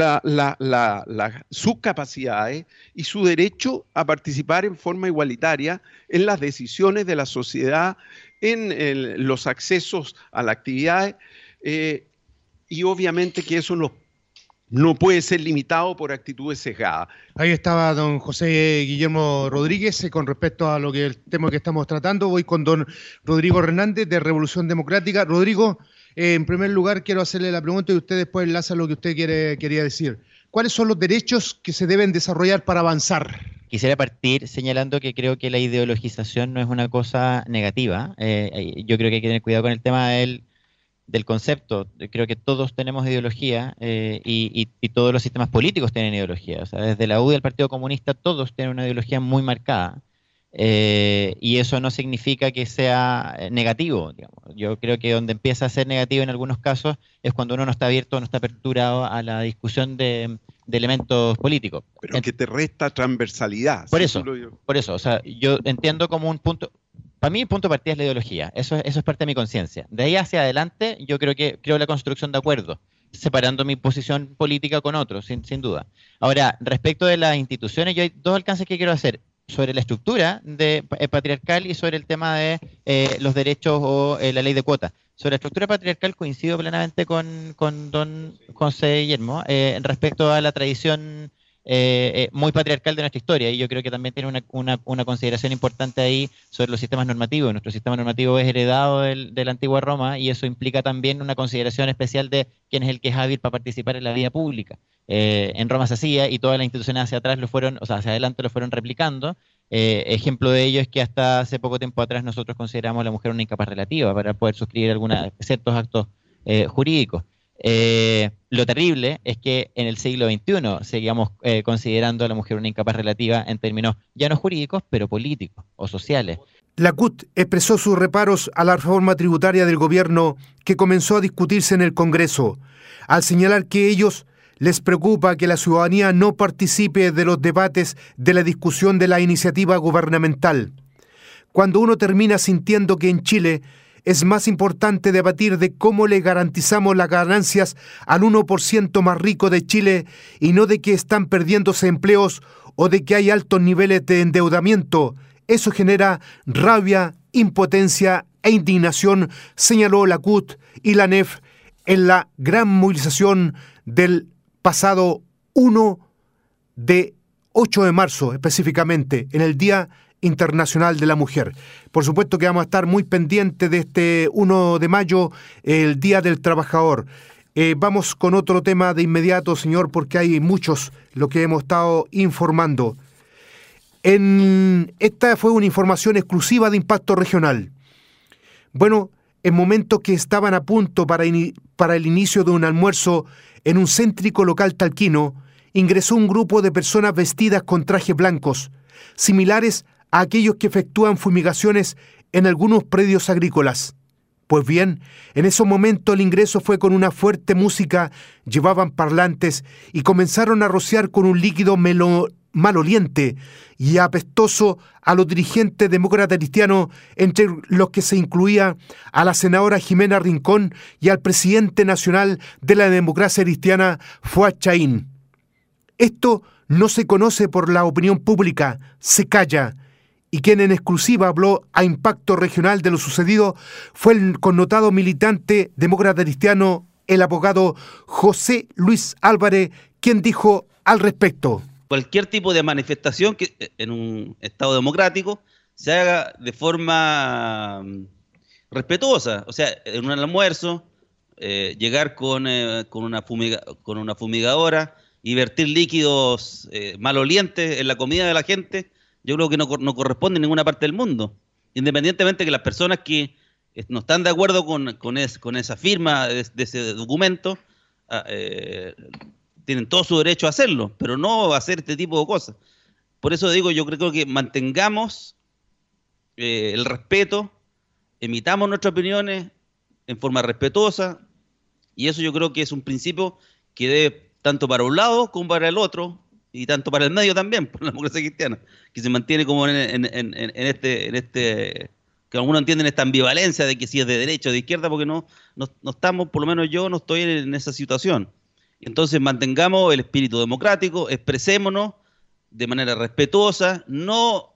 sus capacidades y su derecho a participar en forma igualitaria en las decisiones de la sociedad, en los accesos a las actividades, y obviamente que eso no puede ser limitado por actitudes sesgadas. Ahí estaba don José Guillermo Rodríguez con respecto a el tema que estamos tratando. Voy con don Rodrigo Hernández de Revolución Democrática. Rodrigo, en primer lugar quiero hacerle la pregunta y usted después enlaza lo que usted quería decir. ¿Cuáles son los derechos que se deben desarrollar para avanzar? Quisiera partir señalando que creo que la ideologización no es una cosa negativa. Yo creo que hay que tener cuidado con el tema del concepto. Creo que todos tenemos ideología y todos los sistemas políticos tienen ideología. O sea, desde la UDI al Partido Comunista todos tienen una ideología muy marcada. Y eso no significa que sea negativo, digamos. Yo creo que donde empieza a ser negativo en algunos casos es cuando uno no está abierto, no está aperturado a la discusión de elementos políticos. Pero que te resta transversalidad. Por eso, o sea, yo entiendo como un punto. Para mí el punto de partida es la ideología, eso es parte de mi conciencia. De ahí hacia adelante yo creo la construcción de acuerdos, separando mi posición política con otros, sin duda. Ahora, respecto de las instituciones, yo hay dos alcances que quiero hacer, sobre la estructura patriarcal y sobre el tema de los derechos o la ley de cuotas. Sobre la estructura patriarcal coincido plenamente con don José Guillermo respecto a la tradición muy patriarcal de nuestra historia, y yo creo que también tiene una consideración importante ahí sobre los sistemas normativos. Nuestro sistema normativo es heredado de la antigua Roma, y eso implica también una consideración especial de quién es el que es hábil para participar en la vida pública. En Roma se hacía, y todas las instituciones hacia atrás hacia adelante lo fueron replicando. Ejemplo de ello es que hasta hace poco tiempo atrás nosotros consideramos a la mujer una incapaz relativa para poder suscribir ciertos actos jurídicos. Lo terrible es que en el siglo XXI seguíamos considerando a la mujer una incapaz relativa en términos ya no jurídicos, pero políticos o sociales. La CUT expresó sus reparos a la reforma tributaria del gobierno que comenzó a discutirse en el Congreso, al señalar que ellos les preocupa que la ciudadanía no participe de los debates de la discusión de la iniciativa gubernamental. Cuando uno termina sintiendo que en Chile es más importante debatir de cómo le garantizamos las ganancias al 1% más rico de Chile y no de que están perdiéndose empleos o de que hay altos niveles de endeudamiento, eso genera rabia, impotencia e indignación, señaló la CUT y la ANEF en la gran movilización del pasado 8 de marzo, específicamente, en el Día Internacional de la Mujer. Por supuesto que vamos a estar muy pendientes de este 1 de mayo, el Día del Trabajador. Vamos con otro tema de inmediato, señor, porque hay muchos lo que hemos estado informando. Esta fue una información exclusiva de Impacto Regional. Bueno, en momentos que estaban a punto para el inicio de un almuerzo en un céntrico local talquino, ingresó un grupo de personas vestidas con trajes blancos, similares a aquellos que efectúan fumigaciones en algunos predios agrícolas. Pues bien, en esos momentos el ingreso fue con una fuerte música, llevaban parlantes y comenzaron a rociar con un líquido maloliente y apestoso a los dirigentes demócratas cristianos, entre los que se incluía a la senadora Jimena Rincón y al presidente nacional de la democracia cristiana, Fuad Chaín. Esto no se conoce por la opinión pública, se calla. Y quien en exclusiva habló a Impacto Regional de lo sucedido fue el connotado militante demócrata cristiano, el abogado José Luis Álvarez, quien dijo al respecto: cualquier tipo de manifestación que en un Estado democrático se haga de forma respetuosa, o sea, en un almuerzo, llegar con una fumigadora y vertir líquidos malolientes en la comida de la gente. Yo creo que no corresponde en ninguna parte del mundo, independientemente de que las personas que no están de acuerdo con esa firma de ese documento tienen todo su derecho a hacerlo, pero no a hacer este tipo de cosas. Por eso digo, yo creo que mantengamos el respeto, emitamos nuestras opiniones en forma respetuosa, y eso yo creo que es un principio que debe tanto para un lado como para el otro, y tanto para el medio también, por la democracia cristiana, que se mantiene como en este, que algunos entienden esta ambivalencia de que si es de derecha o de izquierda, porque no estamos, por lo menos yo no estoy en esa situación. Entonces mantengamos el espíritu democrático, expresémonos de manera respetuosa, no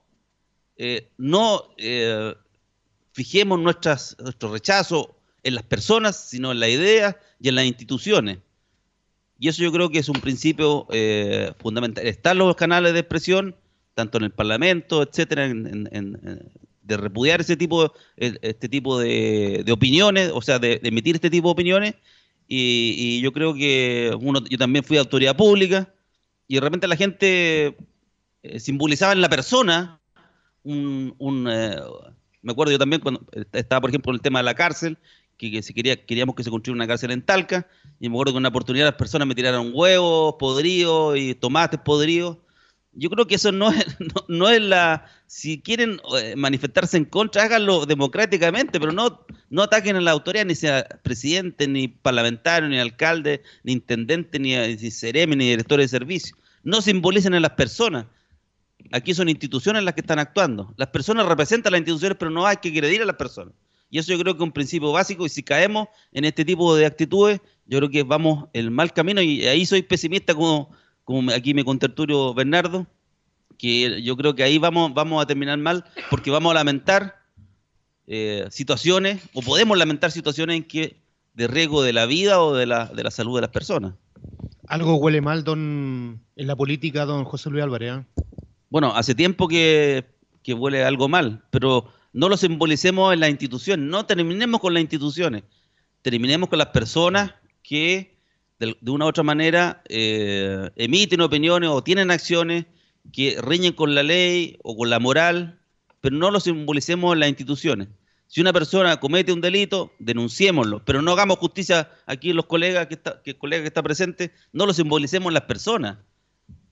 fijemos nuestro rechazo en las personas, sino en las ideas y en las instituciones. Y eso yo creo que es un principio fundamental. Están los canales de expresión, tanto en el Parlamento, etcétera, de repudiar este tipo de opiniones, o sea, de emitir este tipo de opiniones. Y yo creo que yo también fui autoridad pública, y de repente la gente simbolizaba en la persona me acuerdo yo también cuando estaba, por ejemplo, en el tema de la cárcel, que queríamos que se construyera una cárcel en Talca, y me acuerdo que en una oportunidad las personas me tiraron huevos podridos y tomates podridos. Yo creo que eso no es si quieren manifestarse en contra, háganlo democráticamente, pero no ataquen a la autoridad, ni sea presidente, ni parlamentario, ni alcalde, ni intendente, ni seremi, ni director de servicio. No simbolicen a las personas. Aquí son instituciones las que están actuando. Las personas representan las instituciones, pero no hay que agredir a las personas. Y eso yo creo que es un principio básico, y si caemos en este tipo de actitudes, yo creo que vamos el mal camino, y ahí soy pesimista como aquí me contertulio Bernardo, que yo creo que ahí vamos a terminar mal, porque vamos a lamentar situaciones, o podemos lamentar situaciones en que de riesgo de la vida o de la salud de las personas. Algo huele mal, en la política, don José Luis Álvarez, ¿eh? Bueno, hace tiempo que huele algo mal, pero no lo simbolicemos en las instituciones, no terminemos con las instituciones, terminemos con las personas que de una u otra manera emiten opiniones o tienen acciones que riñen con la ley o con la moral, pero no lo simbolicemos en las instituciones. Si una persona comete un delito, denunciémoslo, pero no hagamos justicia aquí los colegas que el colega que está presente, no lo simbolicemos en las personas.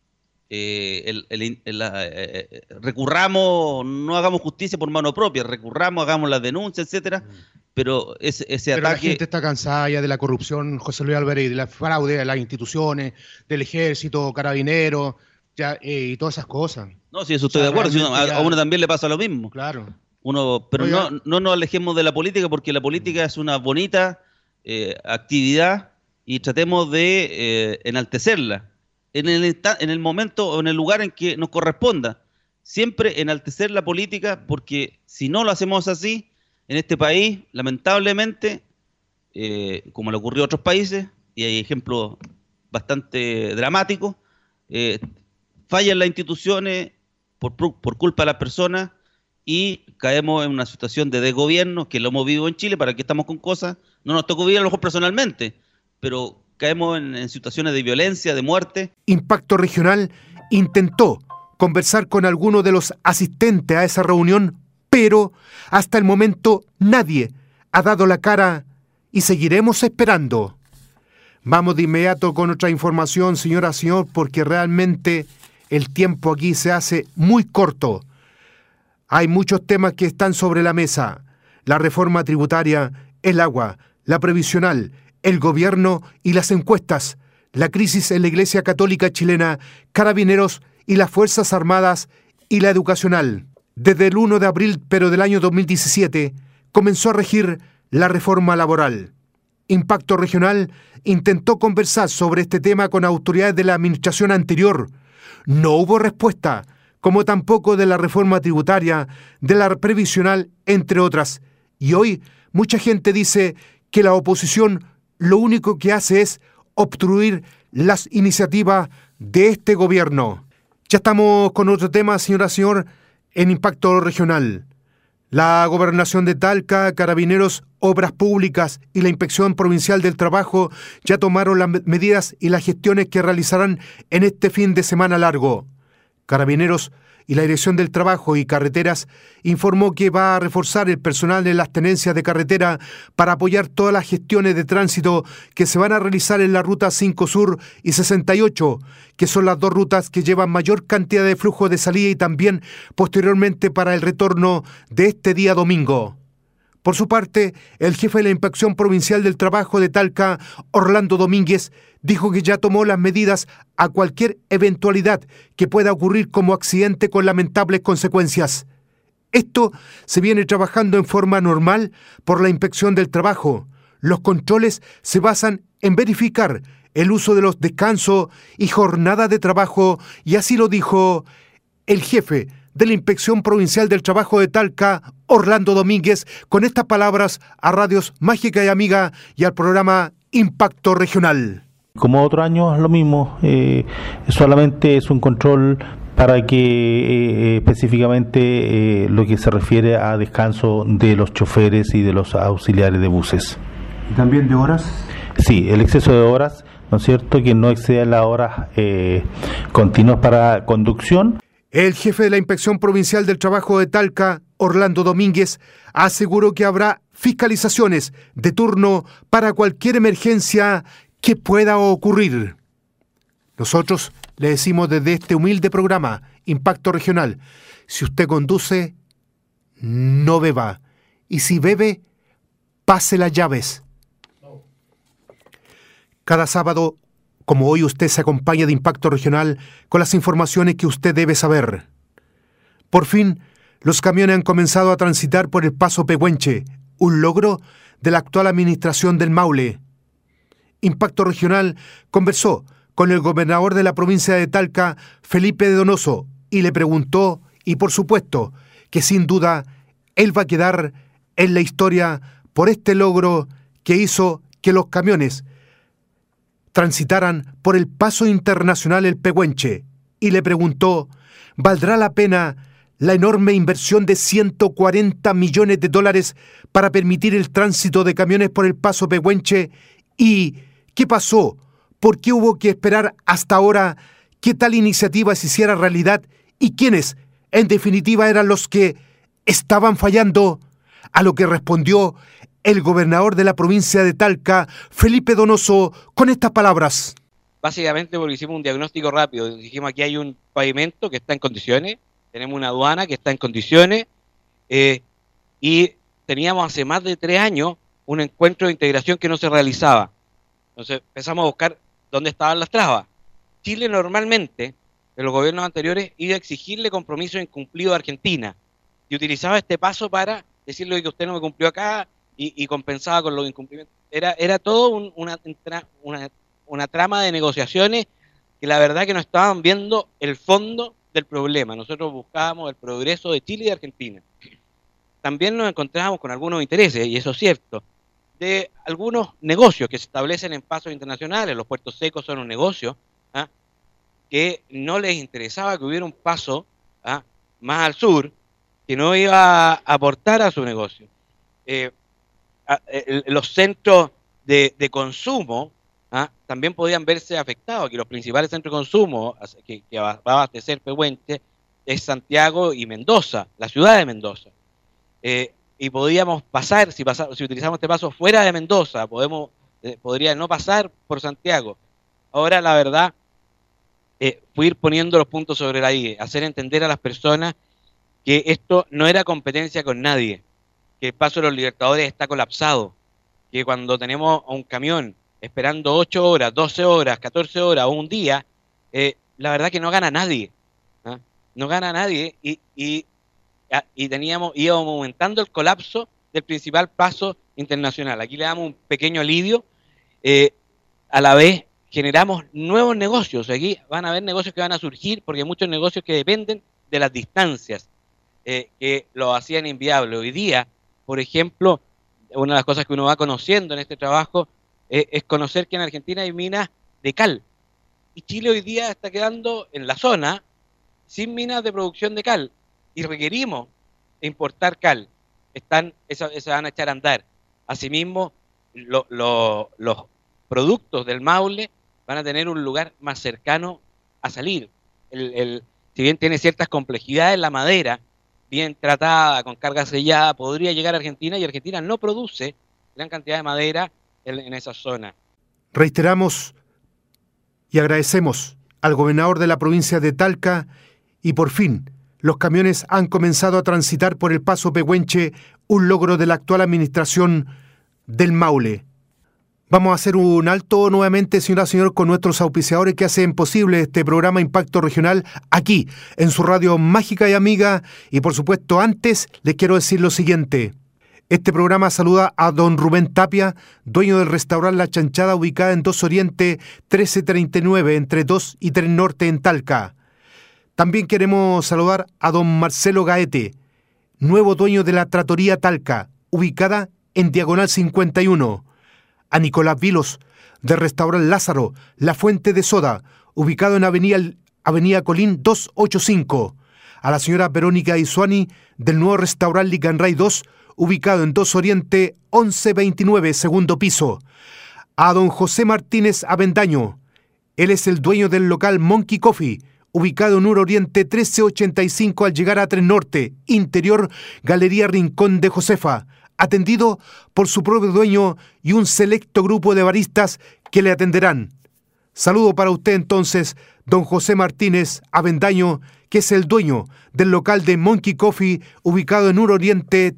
recurramos, no hagamos justicia por mano propia, recurramos, hagamos las denuncias, etcétera, pero ese pero ataque... la gente está cansada ya de la corrupción, José Luis Álvarez, y de la fraude de las instituciones, del ejército, carabineros, y todas esas cosas. No, sí, eso estoy de acuerdo, si a uno también le pasa lo mismo. Claro. Pero Oiga, no nos alejemos de la política, porque la política es una bonita actividad y tratemos de enaltecerla en el momento o en el lugar en que nos corresponda. Siempre enaltecer la política, porque si no lo hacemos así, en este país, lamentablemente, como le ocurrió a otros países, y hay ejemplos bastante dramáticos, fallan las instituciones por culpa de las personas y caemos en una situación de desgobierno, que lo hemos vivido en Chile. ¿Para qué estamos con cosas? No nos tocó vivir a lo mejor personalmente, pero caemos en situaciones de violencia, de muerte. Impacto Regional intentó conversar con algunos de los asistentes a esa reunión, pero hasta el momento nadie ha dado la cara y seguiremos esperando. Vamos de inmediato con otra información, señora, señor, porque realmente el tiempo aquí se hace muy corto. Hay muchos temas que están sobre la mesa: la reforma tributaria, el agua, la previsional, el gobierno y las encuestas, la crisis en la Iglesia Católica chilena, Carabineros y las Fuerzas Armadas y la educacional. Desde el 1 de abril, pero del año 2017, comenzó a regir la reforma laboral. Impacto Regional intentó conversar sobre este tema con autoridades de la administración anterior. No hubo respuesta, como tampoco de la reforma tributaria, de la previsional, entre otras. Y hoy mucha gente dice que la oposición lo único que hace es obstruir las iniciativas de este gobierno. Ya estamos con otro tema, señora, señor, en Impacto Regional. La Gobernación de Talca, Carabineros, Obras Públicas y la Inspección Provincial del Trabajo ya tomaron las medidas y las gestiones que realizarán en este fin de semana largo. Carabineros y la Dirección del Trabajo y Carreteras informó que va a reforzar el personal en las tenencias de carretera para apoyar todas las gestiones de tránsito que se van a realizar en la Ruta 5 Sur y 68, que son las dos rutas que llevan mayor cantidad de flujo de salida, y también posteriormente para el retorno de este día domingo. Por su parte, el jefe de la Inspección Provincial del Trabajo de Talca, Orlando Domínguez, dijo que ya tomó las medidas a cualquier eventualidad que pueda ocurrir como accidente con lamentables consecuencias. Esto se viene trabajando en forma normal por la Inspección del Trabajo. Los controles se basan en verificar el uso de los descansos y jornada de trabajo, y así lo dijo el jefe de la Inspección Provincial del Trabajo de Talca, Orlando Domínguez, con estas palabras a Radios Mágica y Amiga y al programa Impacto Regional. Como otro año es lo mismo, solamente es un control para que específicamente lo que se refiere a descanso de los choferes y de los auxiliares de buses. ¿Y también de horas? Sí, el exceso de horas, ¿no es cierto?, que no exceda las horas continuas para conducción. El jefe de la Inspección Provincial del Trabajo de Talca, Orlando Domínguez, aseguró que habrá fiscalizaciones de turno para cualquier emergencia que pueda ocurrir. Nosotros le decimos desde este humilde programa, Impacto Regional: si usted conduce, no beba. Y si bebe, pase las llaves. Cada sábado, como hoy, usted se acompaña de Impacto Regional con las informaciones que usted debe saber. Por fin, los camiones han comenzado a transitar por el Paso Pehuenche, un logro de la actual administración del Maule. Impacto Regional conversó con el gobernador de la provincia de Talca, Felipe Donoso, y le preguntó, y por supuesto, que sin duda él va a quedar en la historia por este logro que hizo que los camiones transitaran por el Paso Internacional El Pehuenche, y le preguntó, ¿valdrá la pena la enorme inversión de $140 millones para permitir el tránsito de camiones por el Paso Pehuenche? ¿Y qué pasó? ¿Por qué hubo que esperar hasta ahora que tal iniciativa se hiciera realidad? ¿Y quiénes, en definitiva, eran los que estaban fallando? A lo que respondió el gobernador de la provincia de Talca, Felipe Donoso, con estas palabras. básicamente porque hicimos un diagnóstico rápido. Dijimos, aquí hay un pavimento que está en condiciones, tenemos una aduana que está en condiciones, y teníamos hace más de 3 años un encuentro de integración que no se realizaba. Entonces empezamos a buscar dónde estaban las trabas. Chile normalmente, en los gobiernos anteriores, iba a exigirle compromisos incumplidos a Argentina y utilizaba este paso para decirle que usted no me cumplió acá y compensaba con los incumplimientos. Era todo una trama de negociaciones que la verdad que no estaban viendo el fondo del problema. Nosotros buscábamos el progreso de Chile y de Argentina. También nos encontrábamos con algunos intereses, y eso es cierto, de algunos negocios que se establecen en pasos internacionales. Los puertos secos son un negocio, que no les interesaba que hubiera un paso más al sur que no iba a aportar a su negocio. Los centros de consumo también podían verse afectados. Aquí los principales centros de consumo que va a abastecer Pehuenche es Santiago y Mendoza, la ciudad de Mendoza. Y podíamos pasar, si utilizamos este paso fuera de Mendoza, podría no pasar por Santiago. Ahora, la verdad, fue ir poniendo los puntos sobre la I, hacer entender a las personas que esto no era competencia con nadie, que el Paso de los Libertadores está colapsado, que cuando tenemos a un camión esperando 8 horas, 12 horas, 14 horas o un día, la verdad que no gana nadie. No gana nadie y íbamos aumentando el colapso del principal paso internacional. Aquí le damos un pequeño alivio, a la vez generamos nuevos negocios. Aquí van a haber negocios que van a surgir porque hay muchos negocios que dependen de las distancias, que lo hacían inviable. Hoy día, por ejemplo, una de las cosas que uno va conociendo en este trabajo es conocer que en Argentina hay minas de cal. Y Chile hoy día está quedando en la zona sin minas de producción de cal. Y requerimos importar cal. Se van a echar a andar. Asimismo, los productos del Maule van a tener un lugar más cercano a salir. Si bien tiene ciertas complejidades, la madera, bien tratada, con carga sellada, podría llegar a Argentina, y Argentina no produce gran cantidad de madera en esa zona. Reiteramos y agradecemos al gobernador de la provincia de Talca, y por fin los camiones han comenzado a transitar por el paso Pehuenche, un logro de la actual administración del Maule. Vamos a hacer un alto nuevamente, señora, señor, con nuestros auspiciadores que hacen posible este programa Impacto Regional aquí, en su radio mágica y amiga. Y por supuesto, antes les quiero decir lo siguiente. Este programa saluda a don Rubén Tapia, dueño del restaurante La Chanchada, ubicada en 2 Oriente 1339, entre 2 y 3 Norte en Talca. También queremos saludar a don Marcelo Gaete, nuevo dueño de la Trattoria Talca, ubicada en Diagonal 51. A Nicolás Vilos, del restaurante Lázaro, La Fuente de Soda, ubicado en Avenida Colín 285. A la señora Verónica Isuani, del nuevo restaurante Licanray 2, ubicado en 2 Oriente 1129, segundo piso. A don José Martínez Avendaño, él es el dueño del local Monkey Coffee, ubicado en 1 Oriente 1385 al llegar a 3 Norte, interior Galería Rincón de Josefa, atendido por su propio dueño y un selecto grupo de baristas que le atenderán. Saludo para usted entonces, don José Martínez Avendaño, que es el dueño del local de Monkey Coffee, ubicado en 1 Oriente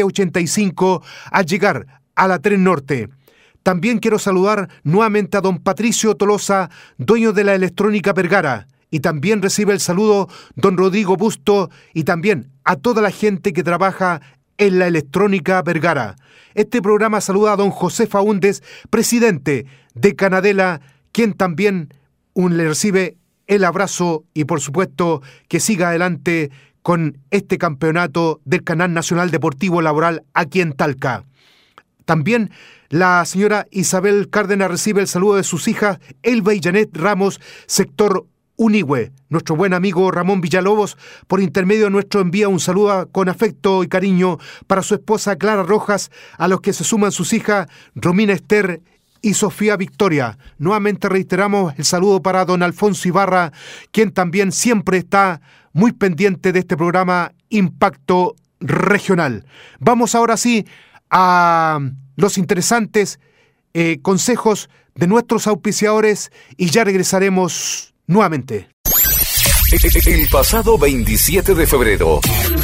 1385 al llegar a la 3 Norte. También quiero saludar nuevamente a don Patricio Tolosa, dueño de la Electrónica Vergara, y también recibe el saludo don Rodrigo Busto y también a toda la gente que trabaja en la Electrónica Vergara. Este programa saluda a don José Faúndez, presidente de Canadela, quien también le recibe el abrazo y por supuesto que siga adelante con este campeonato del Canal Nacional Deportivo Laboral aquí en Talca. También la señora Isabel Cárdenas recibe el saludo de sus hijas Elba y Janet Ramos, sector Unigüe. Nuestro buen amigo Ramón Villalobos, por intermedio nuestro, envía un saludo con afecto y cariño para su esposa Clara Rojas, a los que se suman sus hijas Romina Esther y Sofía Victoria. Nuevamente reiteramos el saludo para don Alfonso Ibarra, quien también siempre está muy pendiente de este programa Impacto Regional. Vamos ahora sí a los interesantes consejos de nuestros auspiciadores y ya regresaremos nuevamente. El pasado 27 de febrero,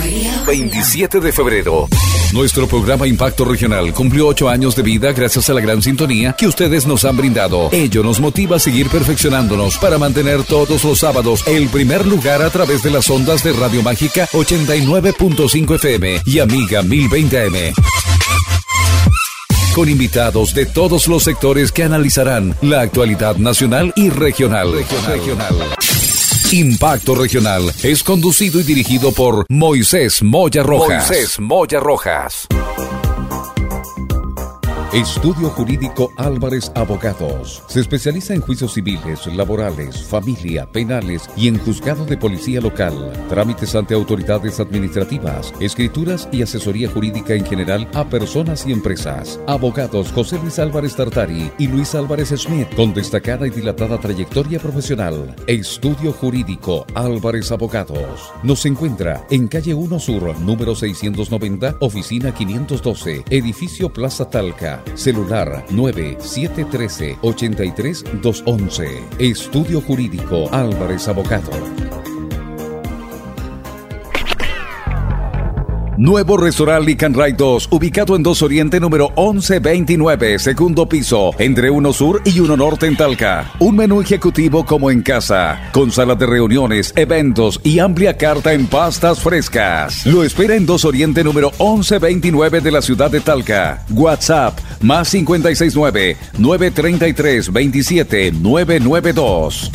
nuestro programa Impacto Regional cumplió 8 años de vida gracias a la gran sintonía que ustedes nos han brindado. Ello nos motiva a seguir perfeccionándonos para mantener todos los sábados el primer lugar a través de las ondas de Radio Mágica 89.5 FM y Amiga 1020 AM. Con invitados de todos los sectores que analizarán la actualidad nacional y regional. Impacto Regional es conducido y dirigido por Moisés Moya Rojas. Estudio Jurídico Álvarez Abogados. Se especializa en juicios civiles, laborales, familia, penales y en juzgado de policía local. Trámites ante autoridades administrativas, escrituras y asesoría jurídica en general a personas y empresas. Abogados José Luis Álvarez Tartari y Luis Álvarez Schmidt, con destacada y dilatada trayectoria profesional. Estudio Jurídico Álvarez Abogados. Nos encuentra en calle 1 Sur, número 690, oficina 512, edificio Plaza Talca. Celular 9713-83211. Estudio Jurídico Álvarez Abogado. Nuevo restaurante Lican Ray 2, ubicado en 2 Oriente número 1129, segundo piso, entre 1 Sur y 1 Norte en Talca. Un menú ejecutivo como en casa, con sala de reuniones, eventos y amplia carta en pastas frescas. Lo espera en 2 Oriente número 1129 de la ciudad de Talca. WhatsApp más 569-933-27992.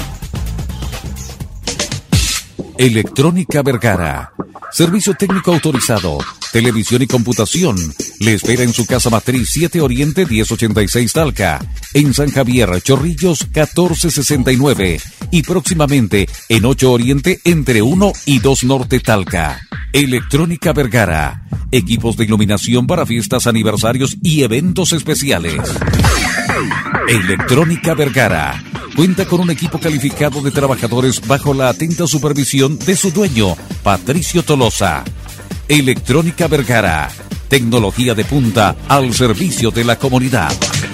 Electrónica Vergara. Servicio técnico autorizado, televisión y computación. Le espera en su casa matriz 7 Oriente 1086 Talca, en San Javier, Chorrillos 1469 y próximamente en 8 Oriente entre 1 y 2 Norte Talca. Electrónica Vergara. Equipos de iluminación para fiestas, aniversarios y eventos especiales. Electrónica Vergara. Cuenta con un equipo calificado de trabajadores bajo la atenta supervisión de su dueño, Patricio Tolosa. Electrónica Vergara. Tecnología de punta al servicio de la comunidad.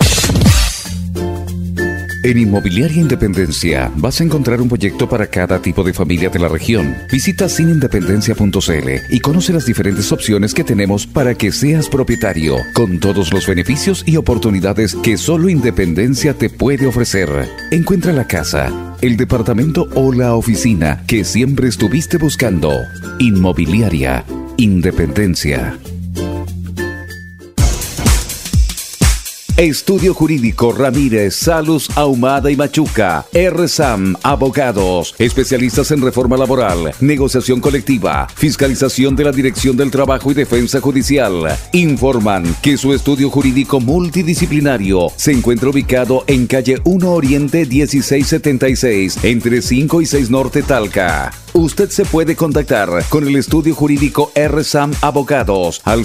En Inmobiliaria Independencia vas a encontrar un proyecto para cada tipo de familia de la región. Visita sinindependencia.cl y conoce las diferentes opciones que tenemos para que seas propietario, con todos los beneficios y oportunidades que solo Independencia te puede ofrecer. Encuentra la casa, el departamento o la oficina que siempre estuviste buscando. Inmobiliaria Independencia. Estudio Jurídico Ramírez, Salus, Ahumada y Machuca. RSAM Abogados. Especialistas en reforma laboral, negociación colectiva, fiscalización de la Dirección del Trabajo y Defensa Judicial. Informan que su estudio jurídico multidisciplinario se encuentra ubicado en calle 1 Oriente 1676, entre 5 y 6 Norte Talca. Usted se puede contactar con el estudio jurídico RSAM Abogados al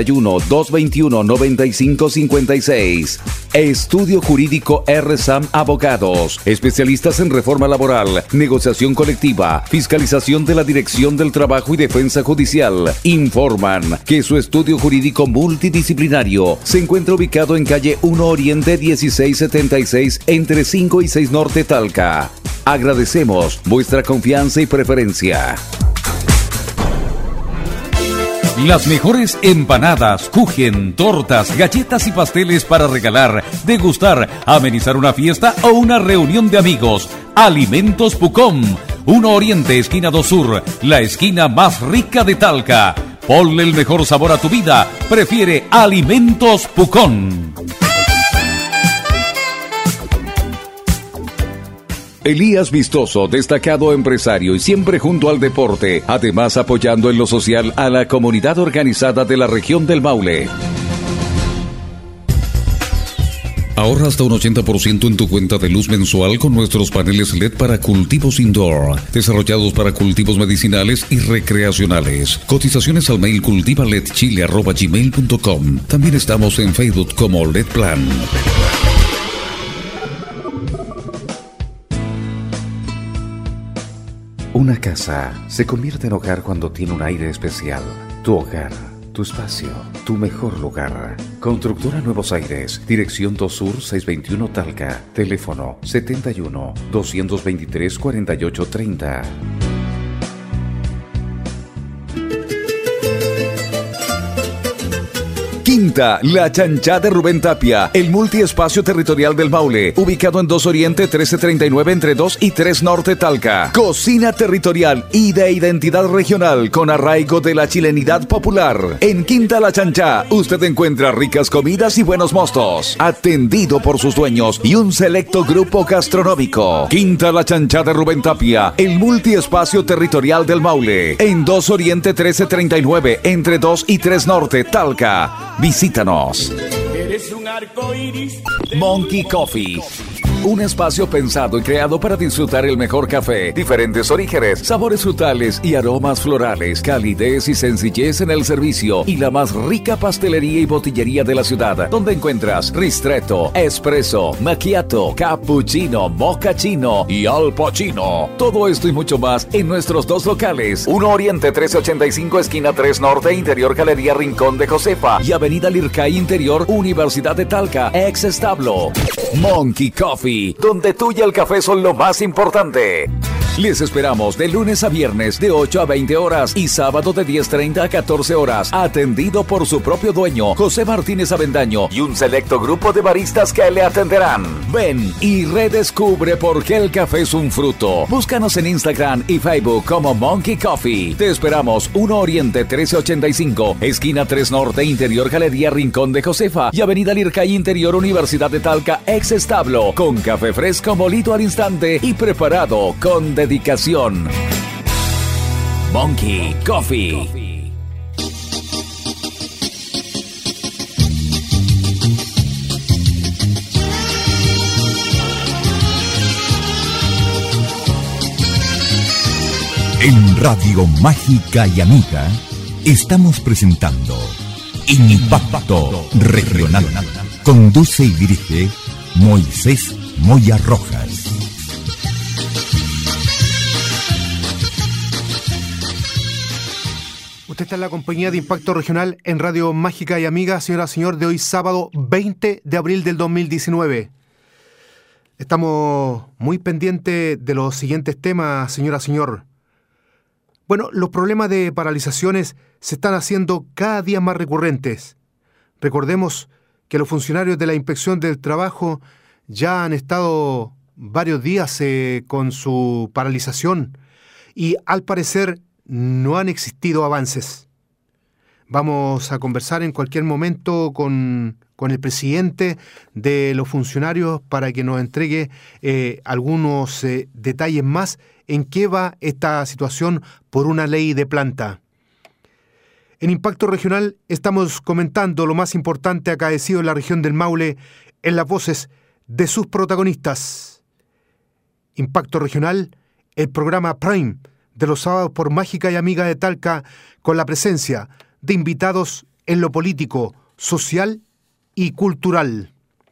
71-221-9556. Estudio Jurídico RSAM Abogados. Especialistas en reforma laboral, negociación colectiva, fiscalización de la Dirección del Trabajo y Defensa Judicial. Informan que su estudio jurídico multidisciplinario se encuentra ubicado en calle 1 Oriente 1676, entre 5 y 6 Norte Talca. Agradecemos vuestra confianza y preferencia. Las mejores empanadas, kuchen, tortas, galletas y pasteles para regalar, degustar, amenizar una fiesta o una reunión de amigos. Alimentos Pucón, 1 Oriente, esquina 2 Sur, la esquina más rica de Talca. Ponle el mejor sabor a tu vida. Prefiere Alimentos Pucón. Elías Vistoso, destacado empresario y siempre junto al deporte, además apoyando en lo social a la comunidad organizada de la región del Maule. Ahorra hasta un 80% en tu cuenta de luz mensual con nuestros paneles LED para cultivos indoor, desarrollados para cultivos medicinales y recreacionales. Cotizaciones al mail cultivaledchile@gmail.com. También estamos en Facebook como LED Plan. Una casa se convierte en hogar cuando tiene un aire especial. Tu hogar, tu espacio, tu mejor lugar. Constructora Nuevos Aires, Dirección 2 Sur 621 Talca, teléfono 71 223 4830. Quinta, La Chanchá de Rubén Tapia, el multiespacio territorial del Maule, ubicado en 2 Oriente 1339 entre 2 y 3 Norte Talca. Cocina territorial y de identidad regional con arraigo de la chilenidad popular. En Quinta La Chanchá, usted encuentra ricas comidas y buenos mostos, atendido por sus dueños y un selecto grupo gastronómico. Quinta La Chanchá de Rubén Tapia, el multiespacio territorial del Maule, en 2 Oriente 1339 entre 2 y 3 Norte Talca. Visítanos. Eres un arco iris. Monkey Coffee. Un espacio pensado y creado para disfrutar el mejor café, diferentes orígenes, sabores frutales y aromas florales, calidez y sencillez en el servicio y la más rica pastelería y botillería de la ciudad, donde encuentras ristretto, espresso, macchiato, cappuccino, mochaccino y al pacino. Todo esto y mucho más en nuestros 2 locales: 1 Oriente 1385 esquina 3 Norte, Interior Galería Rincón de Josefa, y Avenida Lircay Interior, Universidad de Talca, ex establo. Monkey Coffee, donde tú y el café son lo más importante. Les esperamos de lunes a viernes de 8 a 20 horas y sábado de 10:30 a 14 horas, atendido por su propio dueño, José Martínez Avendaño, y un selecto grupo de baristas que le atenderán. Ven y redescubre por qué el café es un fruto. Búscanos en Instagram y Facebook como Monkey Coffee. Te esperamos 1 Oriente 1385, esquina 3 Norte, Interior Galería Rincón de Josefa, y Avenida Lircay Interior, Universidad de Talca, ex establo, con café fresco molido al instante y preparado con dedicación. Monkey Coffee. En Radio Mágica y Amiga estamos presentando Impacto Regional. Conduce y dirige Moisés Moya Rojas. Usted está en la compañía de Impacto Regional en Radio Mágica y Amiga, señora, señor, de hoy sábado 20 de abril del 2019. Estamos muy pendientes de los siguientes temas, señora, señor. Bueno, los problemas de paralizaciones se están haciendo cada día más recurrentes. Recordemos que los funcionarios de la Inspección del Trabajo ya han estado varios días con su paralización y al parecer no han existido avances. Vamos a conversar en cualquier momento con el presidente de los funcionarios para que nos entregue algunos detalles más en qué va esta situación por una ley de planta. En Impacto Regional estamos comentando lo más importante acaecido en la región del Maule en las voces de sus protagonistas. Impacto Regional, el programa Prime de los sábados por Mágica y Amiga de Talca, con la presencia de invitados en lo político, social y cultural.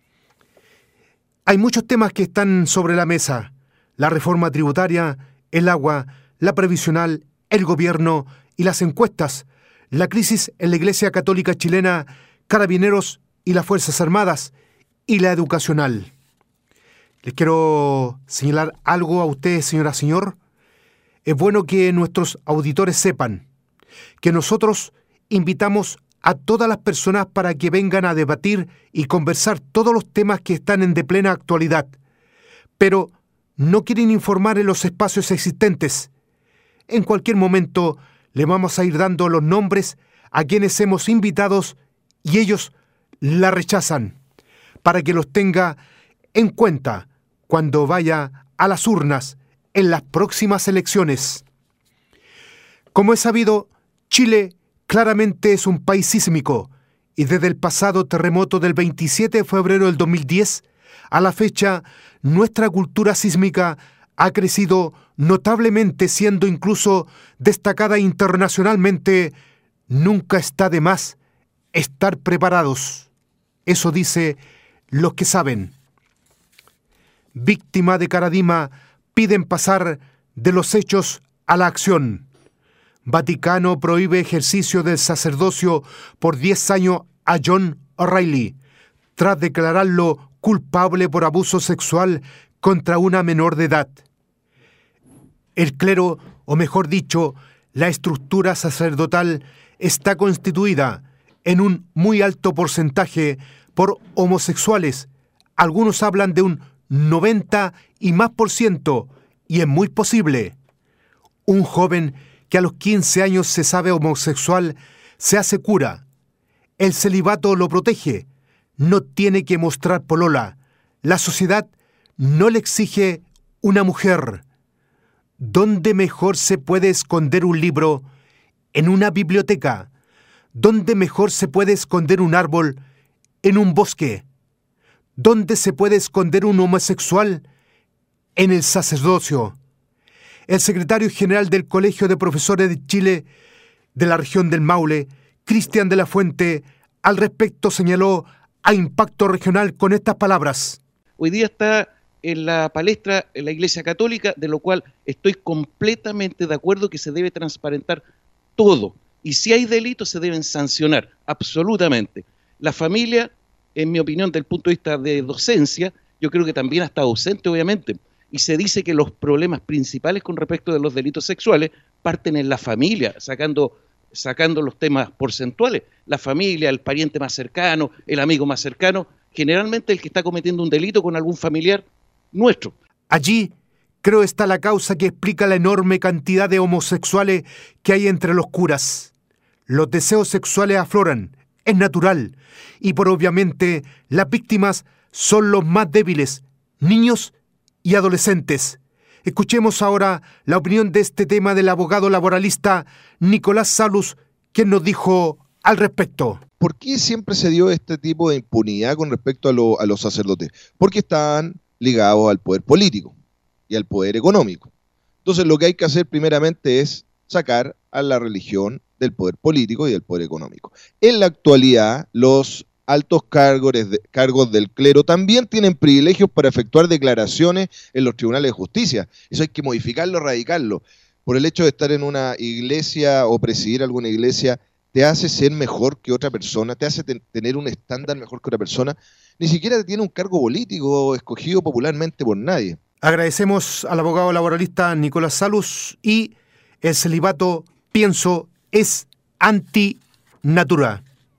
Hay muchos temas que están sobre la mesa: la reforma tributaria, el agua, la previsional, el gobierno y las encuestas, la crisis en la Iglesia Católica chilena, Carabineros y las Fuerzas Armadas, y la educacional. Les quiero señalar algo a ustedes, señora, señor. Es bueno que nuestros auditores sepan que nosotros invitamos a todas las personas para que vengan a debatir y conversar todos los temas que están de plena actualidad, pero no quieren informar en los espacios existentes. En cualquier momento le vamos a ir dando los nombres a quienes hemos invitados y ellos la rechazan, para que los tenga en cuenta cuando vaya a las urnas en las próximas elecciones. Como es sabido, Chile claramente es un país sísmico y desde el pasado terremoto del 27 de febrero del 2010 a la fecha, nuestra cultura sísmica ha crecido notablemente, siendo incluso destacada internacionalmente. Nunca está de más estar preparados. Eso dice los que saben. Víctima de Caradima piden pasar de los hechos a la acción. Vaticano prohíbe ejercicio del sacerdocio por 10 años a John O'Reilly, tras declararlo culpable por abuso sexual contra una menor de edad. El clero, o mejor dicho, la estructura sacerdotal, está constituida en un muy alto porcentaje por homosexuales. Algunos hablan de un 90 y más %, y es muy posible. Un joven que a los 15 años se sabe homosexual se hace cura. El celibato lo protege. No tiene que mostrar polola. La sociedad no le exige una mujer. ¿Dónde mejor se puede esconder un libro? En una biblioteca. ¿Dónde mejor se puede esconder un árbol? En un bosque. ¿Dónde se puede esconder un homosexual? En el sacerdocio. El secretario general del Colegio de Profesores de Chile, de la región del Maule, Cristian de la Fuente, al respecto señaló a Impacto Regional con estas palabras. Hoy día está en la palestra en la Iglesia Católica, de lo cual estoy completamente de acuerdo que se debe transparentar todo. Y si hay delitos se deben sancionar, absolutamente. La familia, en mi opinión, desde el punto de vista de docencia, yo creo que también ha estado ausente, obviamente. Y se dice que los problemas principales con respecto de los delitos sexuales parten en la familia, sacando los temas porcentuales. La familia, el pariente más cercano, el amigo más cercano, generalmente el que está cometiendo un delito con algún familiar nuestro. Allí, creo, está la causa que explica la enorme cantidad de homosexuales que hay entre los curas. Los deseos sexuales afloran, es natural, y por obviamente las víctimas son los más débiles, niños y adolescentes. Escuchemos ahora la opinión de este tema del abogado laboralista Nicolás Salus, quien nos dijo al respecto. ¿Por qué siempre se dio este tipo de impunidad con respecto a los sacerdotes? Porque están ligados al poder político y al poder económico. Entonces lo que hay que hacer primeramente es sacar a la religión del poder político y del poder económico. En la actualidad, los altos cargos del clero también tienen privilegios para efectuar declaraciones en los tribunales de justicia. Eso hay que modificarlo, radicarlo. Por el hecho de estar en una iglesia o presidir alguna iglesia, te hace ser mejor que otra persona, te hace tener un estándar mejor que otra persona. Ni siquiera tiene un cargo político escogido popularmente por nadie. Agradecemos al abogado laboralista Nicolás Salus, y el celibato, pienso, es antinatura.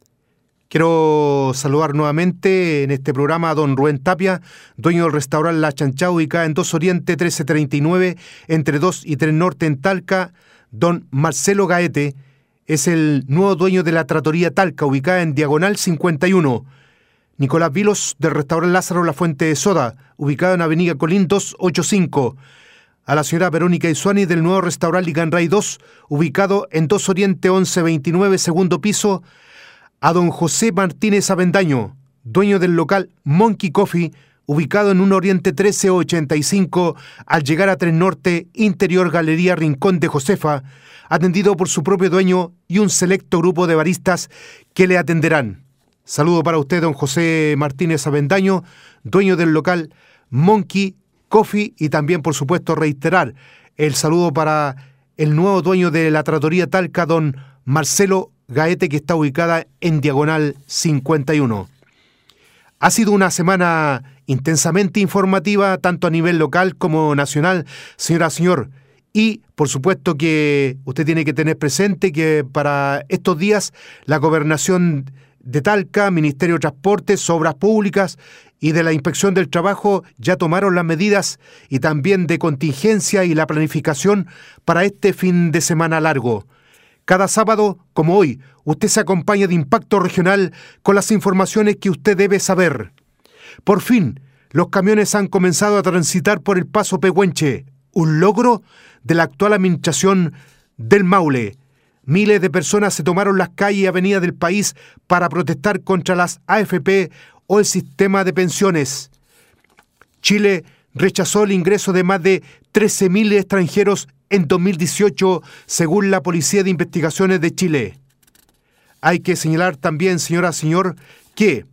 Quiero saludar nuevamente en este programa a don Rubén Tapia, dueño del restaurante La Chanchá, ubicada en 2 Oriente 1339, entre 2 y 3 Norte en Talca. Don Marcelo Gaete es el nuevo dueño de la Trattoria Talca, ubicada en Diagonal 51. Nicolás Vilos, del restaurante Lázaro La Fuente de Soda, ubicado en Avenida Colín 285. A la señora Verónica Isuani, del nuevo restaurante Liganray 2, ubicado en 2 Oriente 1129, segundo piso. A don José Martínez Avendaño, dueño del local Monkey Coffee, ubicado en 1 Oriente 1385, al llegar a 3 Norte, interior Galería Rincón de Josefa, atendido por su propio dueño y un selecto grupo de baristas que le atenderán. Saludo para usted, don José Martínez Avendaño, dueño del local Monkey Coffee, y también, por supuesto, reiterar el saludo para el nuevo dueño de la Trattoria Talca, don Marcelo Gaete, que está ubicada en Diagonal 51. Ha sido una semana intensamente informativa, tanto a nivel local como nacional, señora, señor. Y, por supuesto, que usted tiene que tener presente que para estos días la Gobernación de Talca, Ministerio de Transportes, Obras Públicas y de la Inspección del Trabajo ya tomaron las medidas y también de contingencia y la planificación para este fin de semana largo. Cada sábado, como hoy, usted se acompaña de Impacto Regional con las informaciones que usted debe saber. Por fin, los camiones han comenzado a transitar por el Paso Pehuenche, un logro de la actual administración del Maule. Miles de personas se tomaron las calles y avenidas del país para protestar contra las AFP o el sistema de pensiones. Chile rechazó el ingreso de más de 13.000 extranjeros en 2018, según la Policía de Investigaciones de Chile. Hay que señalar también, señora, señor, que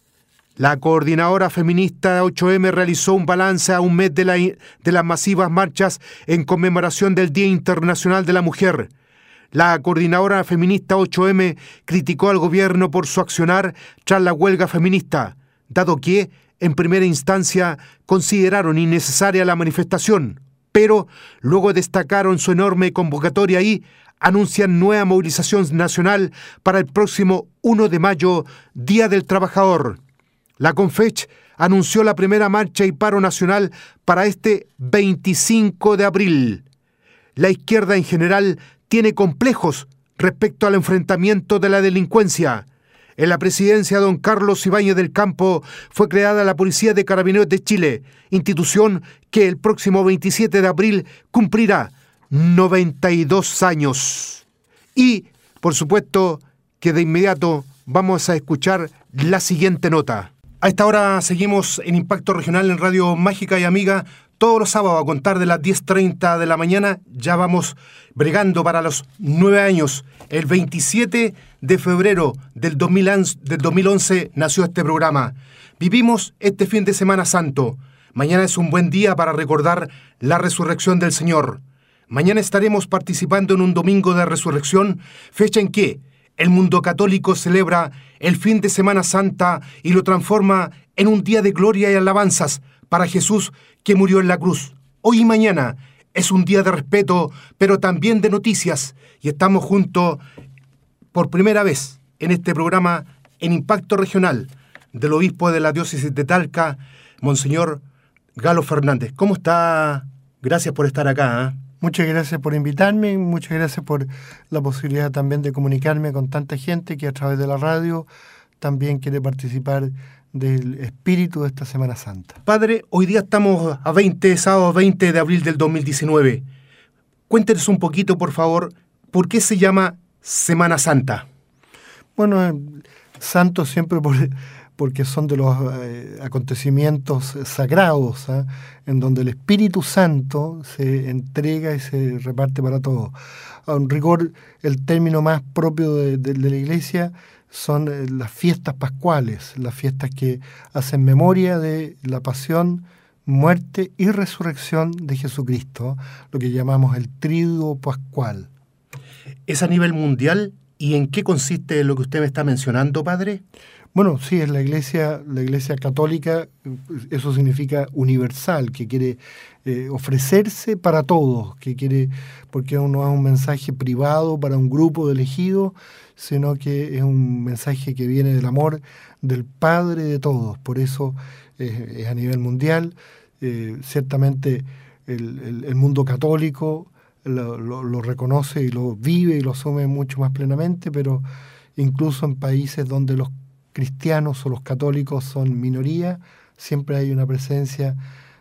la coordinadora feminista 8M realizó un balance a un mes de las masivas marchas en conmemoración del Día Internacional de la Mujer. La coordinadora feminista 8M criticó al gobierno por su accionar tras la huelga feminista, dado que, en primera instancia, consideraron innecesaria la manifestación, pero luego destacaron su enorme convocatoria y anuncian nueva movilización nacional para el próximo 1 de mayo, Día del Trabajador. La Confech anunció la primera marcha y paro nacional para este 25 de abril. La izquierda en general tiene complejos respecto al enfrentamiento de la delincuencia. En la presidencia de don Carlos Ibáñez del Campo fue creada la Policía de Carabineros de Chile, institución que el próximo 27 de abril cumplirá 92 años. Y, por supuesto, que de inmediato vamos a escuchar la siguiente nota. A esta hora seguimos en Impacto Regional en Radio Mágica y Amiga. Todos los sábados a contar de las 10:30 de la mañana, ya vamos bregando para los 9 años. El 27 de febrero del 2011 nació este programa. Vivimos este fin de Semana Santo. Mañana es un buen día para recordar la resurrección del Señor. Mañana estaremos participando en un domingo de resurrección, fecha en que el mundo católico celebra el fin de Semana Santa y lo transforma en un día de gloria y alabanzas para Jesús que murió en la cruz. Hoy y mañana es un día de respeto, pero también de noticias, y estamos juntos por primera vez en este programa en Impacto Regional del obispo de la diócesis de Talca, Monseñor Galo Fernández. ¿Cómo está? Gracias por estar acá, ¿eh? Muchas gracias por invitarme, muchas gracias por la posibilidad también de comunicarme con tanta gente que a través de la radio también quiere participar del espíritu de esta Semana Santa. Padre, hoy día estamos a sábado 20 de abril del 2019. Cuéntenos un poquito, por favor, ¿por qué se llama Semana Santa? Bueno, santo siempre porque son de los acontecimientos sagrados, ¿eh? En donde el Espíritu Santo se entrega y se reparte para todos. A un rigor, el término más propio de la Iglesia son las fiestas pascuales, las fiestas que hacen memoria de la pasión, muerte y resurrección de Jesucristo, lo que llamamos el Triduo Pascual. ¿Es a nivel mundial? ¿Y en qué consiste lo que usted me está mencionando, padre? Bueno, sí, es la iglesia católica, eso significa universal, que quiere ofrecerse para todos, porque no es un mensaje privado para un grupo de elegidos, sino que es un mensaje que viene del amor del Padre de todos. Por eso es a nivel mundial. Ciertamente el mundo católico lo reconoce y lo vive y lo asume mucho más plenamente, pero incluso en países donde los cristianos o los católicos son minoría, siempre hay una presencia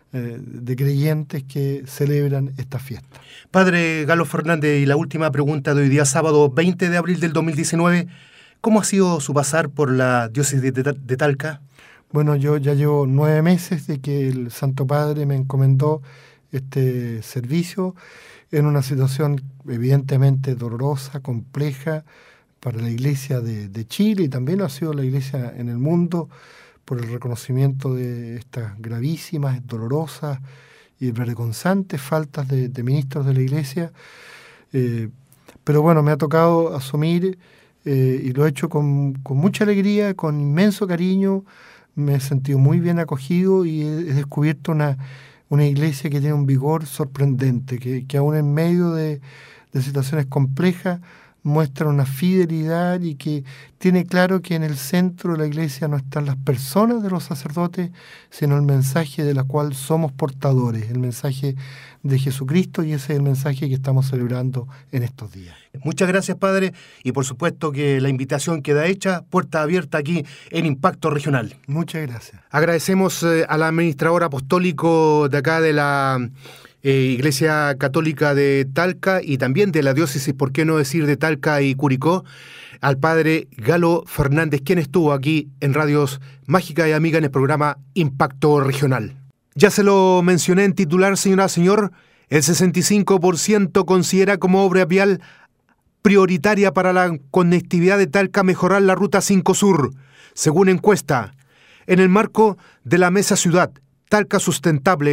de creyentes que celebran esta fiesta. Padre Galo Fernández, y la última pregunta de hoy día, sábado 20 de abril del 2019, ¿cómo ha sido su pasar por la diócesis de Talca? Bueno, yo ya llevo 9 meses de que el Santo Padre me encomendó este servicio en una situación evidentemente dolorosa, compleja para la Iglesia de Chile, y también ha sido la Iglesia en el mundo, por el reconocimiento de estas gravísimas, dolorosas y vergonzantes faltas de ministros de la Iglesia. Pero bueno, me ha tocado asumir y lo he hecho con mucha alegría, con inmenso cariño. Me he sentido muy bien acogido y he descubierto una iglesia que tiene un vigor sorprendente, que aún en medio de situaciones complejas muestra una fidelidad y que tiene claro que en el centro de la iglesia no están las personas de los sacerdotes, sino el mensaje de la cual somos portadores, el mensaje de Jesucristo, y ese es el mensaje que estamos celebrando en estos días. Muchas gracias, padre, y por supuesto que la invitación queda hecha, puerta abierta aquí en Impacto Regional. Muchas gracias. Agradecemos al administrador apostólico de acá de la Iglesia Católica de Talca y también de la diócesis, por qué no decir de Talca y Curicó, al padre Galo Fernández, quien estuvo aquí en Radios Mágica y Amiga en el programa Impacto Regional. Ya se lo mencioné en titular, señora, señor, el 65% considera como obra vial prioritaria para la conectividad de Talca mejorar la Ruta 5 Sur, según encuesta. En el marco de la Mesa Ciudad, Talca Sustentable,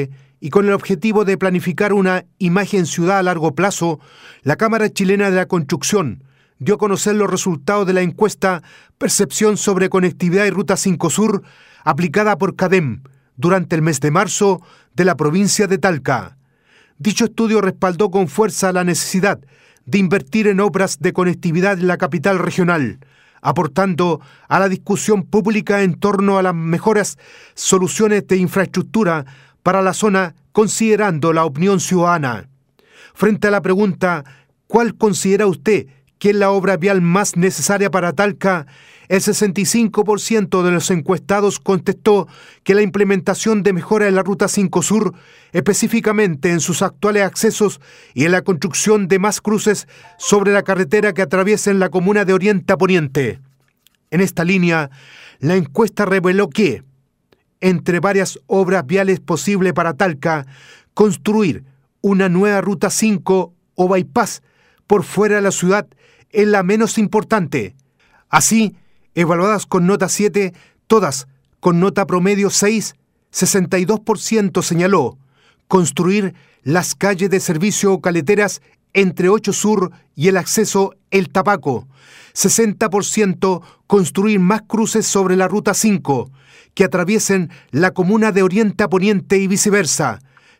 y con el objetivo de planificar una imagen ciudad a largo plazo, la Cámara Chilena de la Construcción dio a conocer los resultados de la encuesta Percepción sobre Conectividad y Ruta 5 Sur aplicada por CADEM durante el mes de marzo de la provincia de Talca. Dicho estudio respaldó con fuerza la necesidad de invertir en obras de conectividad en la capital regional, aportando a la discusión pública en torno a las mejores soluciones de infraestructura para la zona, considerando la opinión ciudadana. Frente a la pregunta, ¿cuál considera usted que es la obra vial más necesaria para Talca?, el 65% de los encuestados contestó que la implementación de mejora en la Ruta 5 Sur, específicamente en sus actuales accesos y en la construcción de más cruces sobre la carretera que atraviesen la comuna de Oriente a Poniente. En esta línea, la encuesta reveló que, entre varias obras viales posibles para Talca, construir una nueva Ruta 5 o bypass por fuera de la ciudad es la menos importante. Así, evaluadas con nota 7, todas con nota promedio 6, 62% señaló construir las calles de servicio o caleteras entre 8 Sur y el acceso El Tapaco, 60% construir más cruces sobre la Ruta 5 que atraviesen la comuna de Oriente a Poniente y viceversa,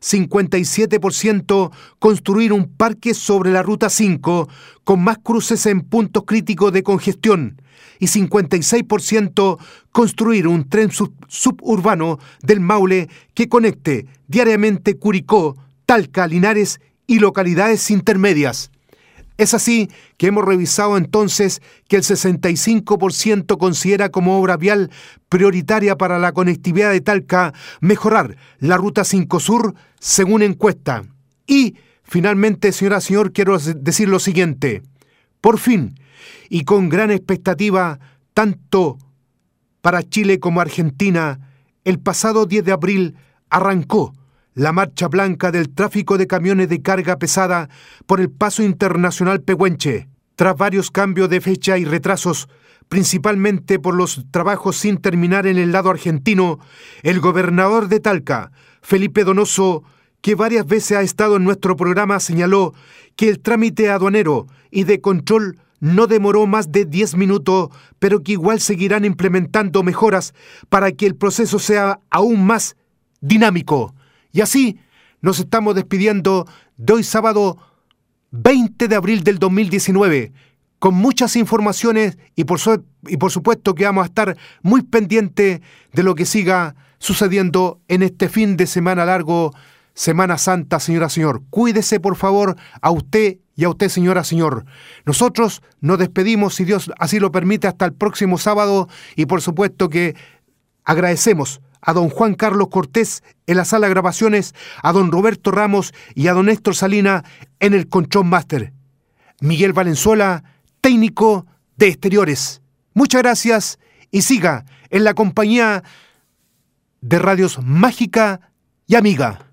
57% construir un parque sobre la Ruta 5 con más cruces en puntos críticos de congestión y 56% construir un tren suburbano del Maule que conecte diariamente Curicó, Talca, Linares y localidades intermedias. Es así que hemos revisado entonces que el 65% considera como obra vial prioritaria para la conectividad de Talca mejorar la Ruta 5 Sur según encuesta. Y, finalmente, señora, señor, quiero decir lo siguiente. Por fin, y con gran expectativa, tanto para Chile como Argentina, el pasado 10 de abril arrancó la marcha blanca del tráfico de camiones de carga pesada por el Paso Internacional Pehuenche. Tras varios cambios de fecha y retrasos, principalmente por los trabajos sin terminar en el lado argentino, el gobernador de Talca, Felipe Donoso, que varias veces ha estado en nuestro programa, señaló que el trámite aduanero y de control no demoró más de 10 minutos, pero que igual seguirán implementando mejoras para que el proceso sea aún más dinámico. Y así nos estamos despidiendo de hoy sábado 20 de abril del 2019, con muchas informaciones y por supuesto que vamos a estar muy pendientes de lo que siga sucediendo en este fin de semana largo, Semana Santa, señora, señor. Cuídese, por favor, a usted y a usted, señora, señor. Nosotros nos despedimos, si Dios así lo permite, hasta el próximo sábado y por supuesto que agradecemos a don Juan Carlos Cortés en la sala de grabaciones, a don Roberto Ramos y a don Néstor Salina en el Control Master. Miguel Valenzuela, técnico de exteriores. Muchas gracias y siga en la compañía de Radios Mágica y Amiga.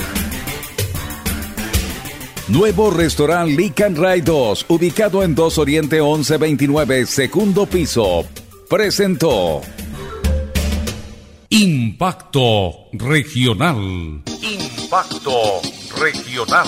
Nuevo restaurante Lick and Ride 2, ubicado en 2 Oriente 1129, segundo piso, presentó Impacto Regional. Impacto Regional.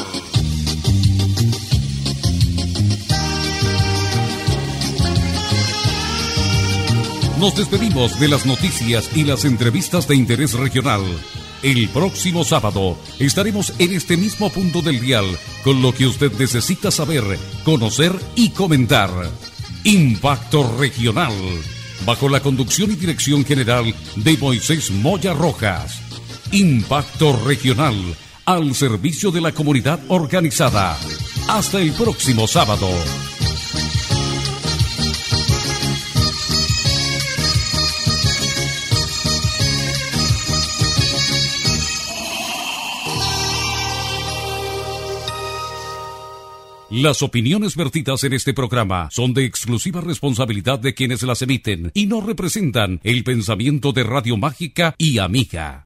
Nos despedimos de las noticias y las entrevistas de interés regional. El próximo sábado estaremos en este mismo punto del dial con lo que usted necesita saber, conocer y comentar. Impacto Regional, bajo la conducción y dirección general de Moisés Moya Rojas. Impacto Regional, al servicio de la comunidad organizada. Hasta el próximo sábado. Las opiniones vertidas en este programa son de exclusiva responsabilidad de quienes las emiten y no representan el pensamiento de Radio Mágica y Amiga.